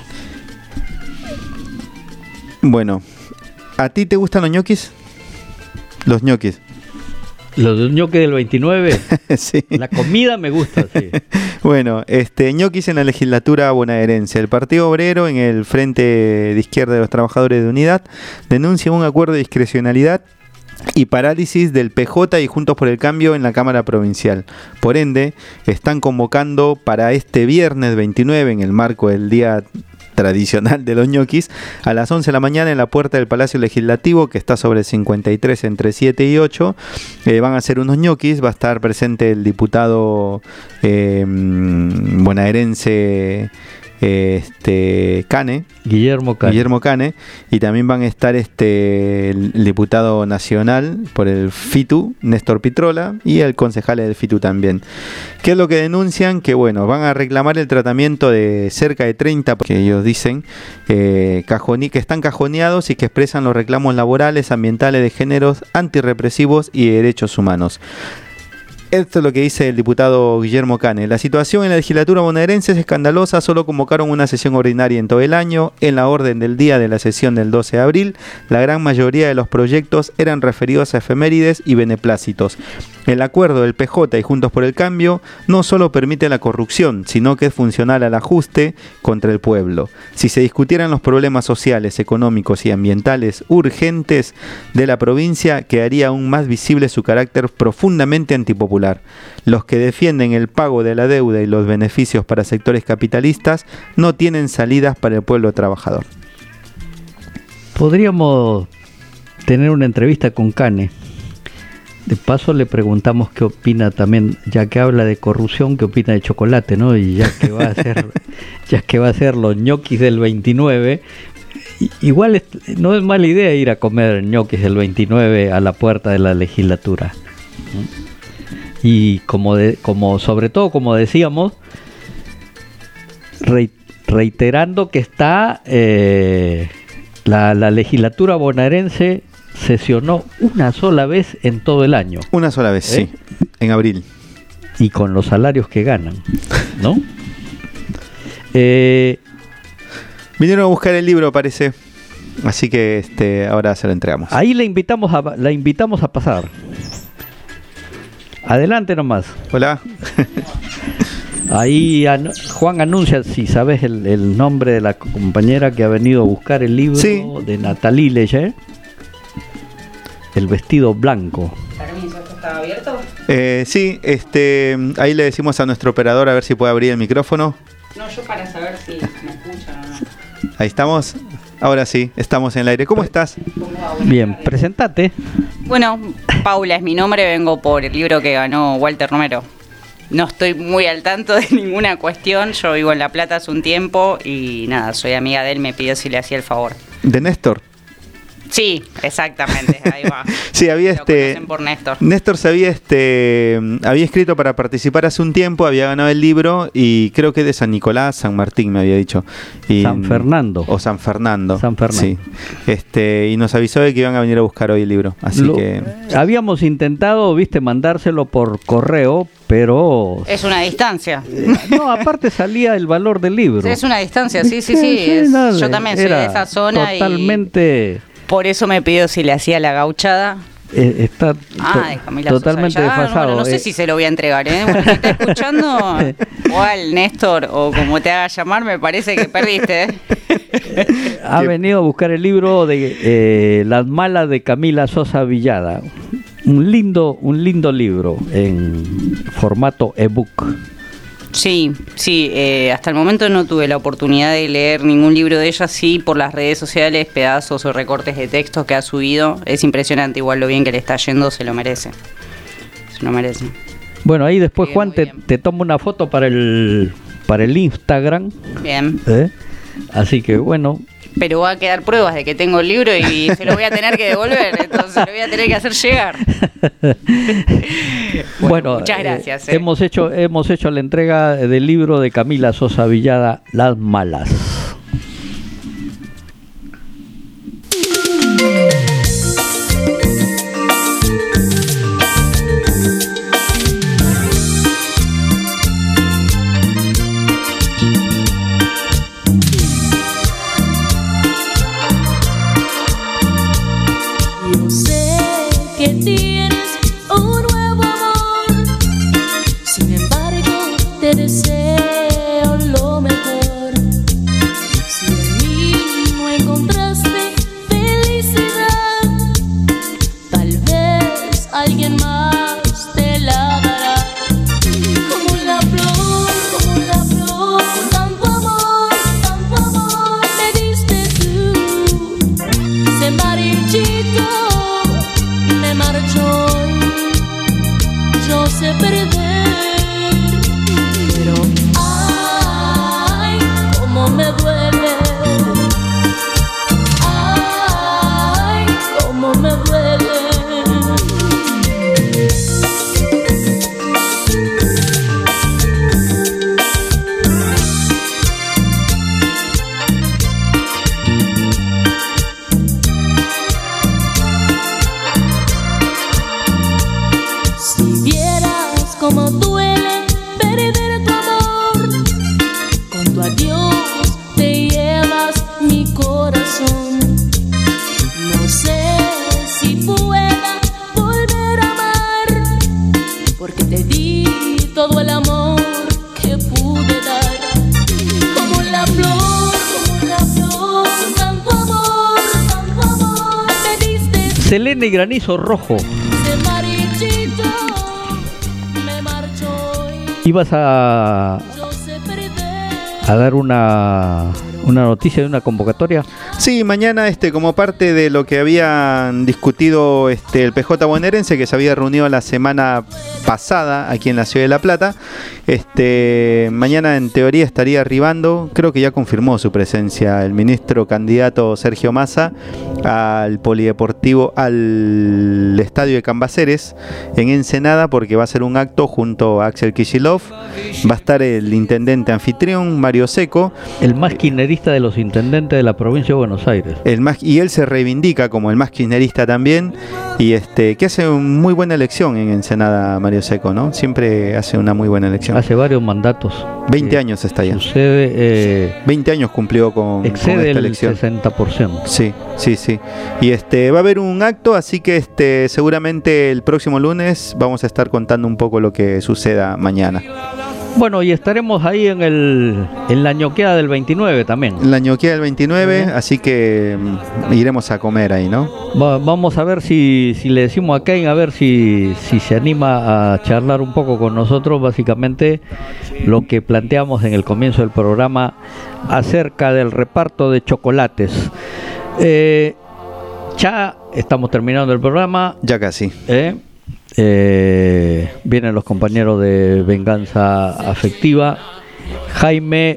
Bueno, ¿a ti te gustan los ñoquis? Los ñoquis. Los ñoquis del 29. Sí. La comida me gusta, sí. Bueno, ñoquis en la legislatura bonaerense. El Partido Obrero, en el Frente de Izquierda de los Trabajadores de Unidad, denuncia un acuerdo de discrecionalidad y parálisis del PJ y Juntos por el Cambio en la Cámara Provincial. Por ende, están convocando para este viernes 29, en el marco del Día tradicional de los ñoquis, a las 11 de la mañana en la puerta del Palacio Legislativo, que está sobre 53 entre 7 y 8. Van a hacer unos ñoquis, va a estar presente el diputado bonaerense Guillermo Cane, y también van a estar el diputado nacional por el FITU, Néstor Pitrola, y el concejal del FITU también. ¿Qué es lo que denuncian? Que bueno, van a reclamar el tratamiento de cerca de 30, que ellos dicen que están cajoneados y que expresan los reclamos laborales, ambientales, de géneros, antirrepresivos y de derechos humanos. Esto es lo que dice el diputado Guillermo Cane. La situación en la legislatura bonaerense es escandalosa. Solo convocaron una sesión ordinaria en todo el año. En la orden del día de la sesión del 12 de abril, la gran mayoría de los proyectos eran referidos a efemérides y beneplácitos. El acuerdo del PJ y Juntos por el Cambio no solo permite la corrupción, sino que es funcional al ajuste contra el pueblo. Si se discutieran los problemas sociales, económicos y ambientales urgentes de la provincia, quedaría aún más visible su carácter profundamente antipopular. Los que defienden el pago de la deuda y los beneficios para sectores capitalistas no tienen salidas para el pueblo trabajador. Podríamos tener una entrevista con Cane. De paso le preguntamos qué opina también, ya que habla de corrupción, qué opina de chocolate, ¿no? Y ya que va a ser los ñoquis del 29, igual no es mala idea ir a comer ñoquis del 29 a la puerta de la legislatura. Y sobre todo, como decíamos, reiterando que está la legislatura bonaerense sesionó una sola vez en todo el año. Una sola vez, sí, en abril. Y con los salarios que ganan, ¿no? Vinieron a buscar el libro, parece. Así que ahora se lo entregamos. Ahí la invitamos a pasar. Adelante nomás. Hola. Ahí Juan anuncia, si sabes el nombre de la compañera que ha venido a buscar el libro de Nathalie Leger, El vestido blanco. Permiso, ¿esto estaba abierto? Sí, ahí le decimos a nuestro operador a ver si puede abrir el micrófono. No, yo para saber si me escuchan o no. Ahí estamos. Ahora sí, estamos en el aire. ¿Cómo estás? Bien, presentate. Bueno, Paula es mi nombre, vengo por el libro que ganó Walter Romero. No estoy muy al tanto de ninguna cuestión, yo vivo en La Plata hace un tiempo y nada, soy amiga de él, me pidió si le hacía el favor. ¿De Néstor? Sí, exactamente, ahí va. Sí, había Lo conocen por Néstor. Néstor se había escrito para participar hace un tiempo, había ganado el libro y creo que de San Nicolás, San Martín me había dicho. San Fernando. O San Fernando. San Fernando. Sí. Y nos avisó de que iban a venir a buscar hoy el libro. Así que habíamos intentado, mandárselo por correo, pero es una distancia. No, aparte salía el valor del libro. Es una distancia, sí. Yo también soy de esa zona totalmente. Por eso me pidió si le hacía la gauchada. Está totalmente desfasado. Bueno, no sé si se lo voy a entregar, ¿eh? Bueno, si está escuchando, igual Néstor, o como te haga llamar, me parece que perdiste, ¿eh? Ha venido a buscar el libro de Las Malas de Camila Sosa Villada. Un lindo libro en formato ebook. Sí, hasta el momento no tuve la oportunidad de leer ningún libro de ella, sí por las redes sociales, pedazos o recortes de textos que ha subido. Es impresionante igual lo bien que le está yendo, se lo merece. Se lo merece. Bueno, ahí después Juan te toma una foto para el Instagram. Bien. Así que bueno. Pero va a quedar pruebas de que tengo el libro y se lo voy a tener que devolver, entonces lo voy a tener que hacer llegar. Bueno, muchas gracias. Hemos hecho la entrega del libro de Camila Sosa Villada, Las Malas. Deseo lo mejor. Si en mí no encontraste felicidad, tal vez alguien más te la dará. Como la flor, con tanto amor me diste tú. Se marchito, me marchó, yo sé perder. Me duele, ay, cómo me duele. Si vieras cómo duele perder tu amor, con tu adiós te llevas mi corazón. No sé si pueda volver a amar, porque te di todo el amor que pude dar. Como la flor, con tanto amor me diste. Selene Granizo Rojo. Ese marichito me marchó. Ibas a dar una noticia de una convocatoria. Sí, mañana como parte de lo que habían discutido el PJ bonaerense, que se había reunido la semana pasada aquí en la ciudad de La Plata, mañana en teoría estaría arribando, creo que ya confirmó su presencia el ministro candidato Sergio Massa al polideportivo, al estadio de Cambaceres en Ensenada, porque va a ser un acto junto a Axel Kicillof. Va a estar el intendente anfitrión Mario Seco, el más kirchnerista kirchnerista de los intendentes de la provincia de Buenos Aires. Y él se reivindica como el más kirchnerista también, y que hace una muy buena elección en Ensenada, Mario Secco, ¿no? Siempre hace una muy buena elección. Hace varios mandatos. 20 años está ya. Sucede, 20 años cumplió con esta elección. Excede el 60%. Sí. Y va a haber un acto, así que seguramente el próximo lunes vamos a estar contando un poco lo que suceda mañana. Bueno, y estaremos ahí en la ñoqueada del 29 también. En la ñoqueada del 29, así que iremos a comer ahí, ¿no? Vamos a ver si le decimos a Kane, a ver si se anima a charlar un poco con nosotros, básicamente lo que planteamos en el comienzo del programa acerca del reparto de chocolates. Ya estamos terminando el programa. Ya casi. Vienen los compañeros de Venganza Afectiva. Jaime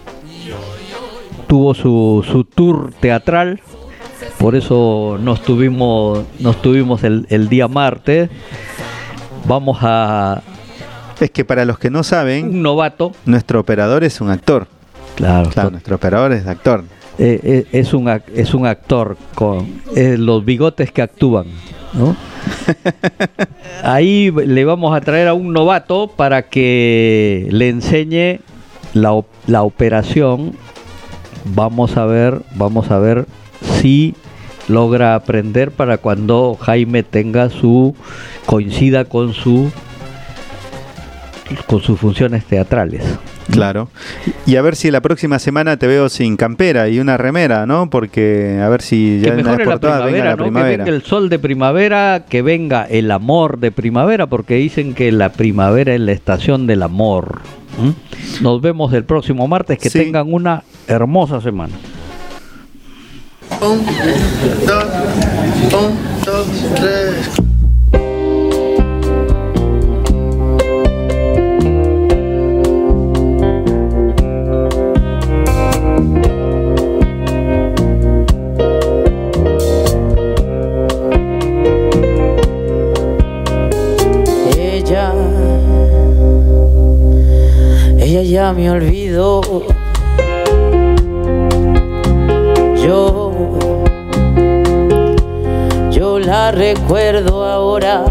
tuvo su tour teatral, por eso nos tuvimos el día martes. Vamos a... Es que para los que no saben, un novato. Nuestro operador es un actor. Claro, nuestro operador es actor. Es un actor con los bigotes que actúan, ¿no? Ahí le vamos a traer a un novato para que le enseñe la operación. Vamos a ver si logra aprender para cuando Jaime coincida con sus funciones teatrales. Claro. Y a ver si la próxima semana te veo sin campera y una remera, ¿no? Porque a ver si ya que mejore la primavera, ¿no? Que venga el sol de primavera, que venga el amor de primavera, porque dicen que la primavera es la estación del amor. Nos vemos el próximo martes, que tengan una hermosa semana. 1, 2, 3. Ella ya me olvidó. Yo la recuerdo ahora.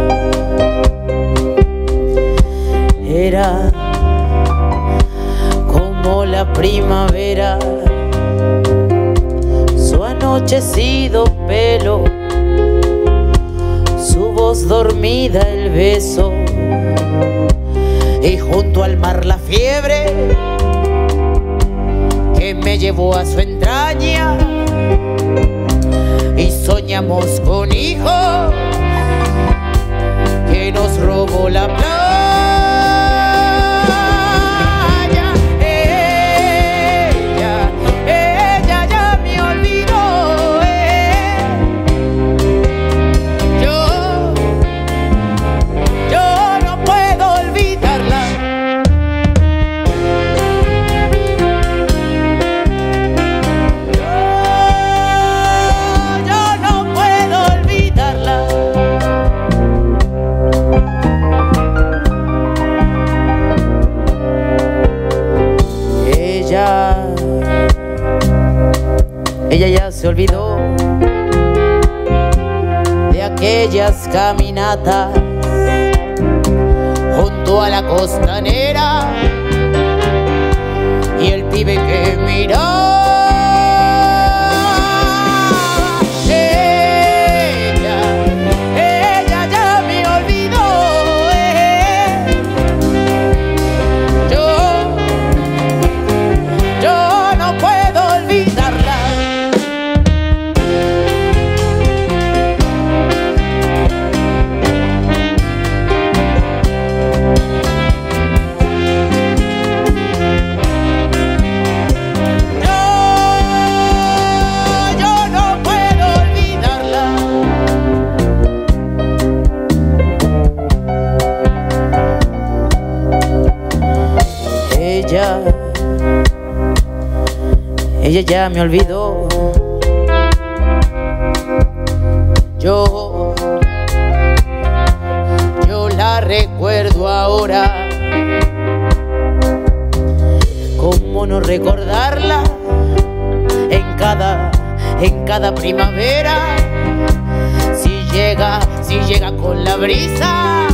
Era como la primavera, su anochecido pelo, su voz dormida, el beso, y junto al mar la fiebre que me llevó a su entraña, y soñamos con hijos que nos robó la playa. Ella ya me olvidó. Yo no puedo olvidarla. Yo no puedo olvidarla. Ella ya se olvidó de aquellas caminatas junto a la costanera y el pibe que miró. Ella ya me olvidó. Yo no puedo olvidarla. Yo no puedo olvidarla. Ella ya me olvidó. Yo la recuerdo ahora. ¿Cómo no recordarla? en cada primavera. Si llega con la brisa.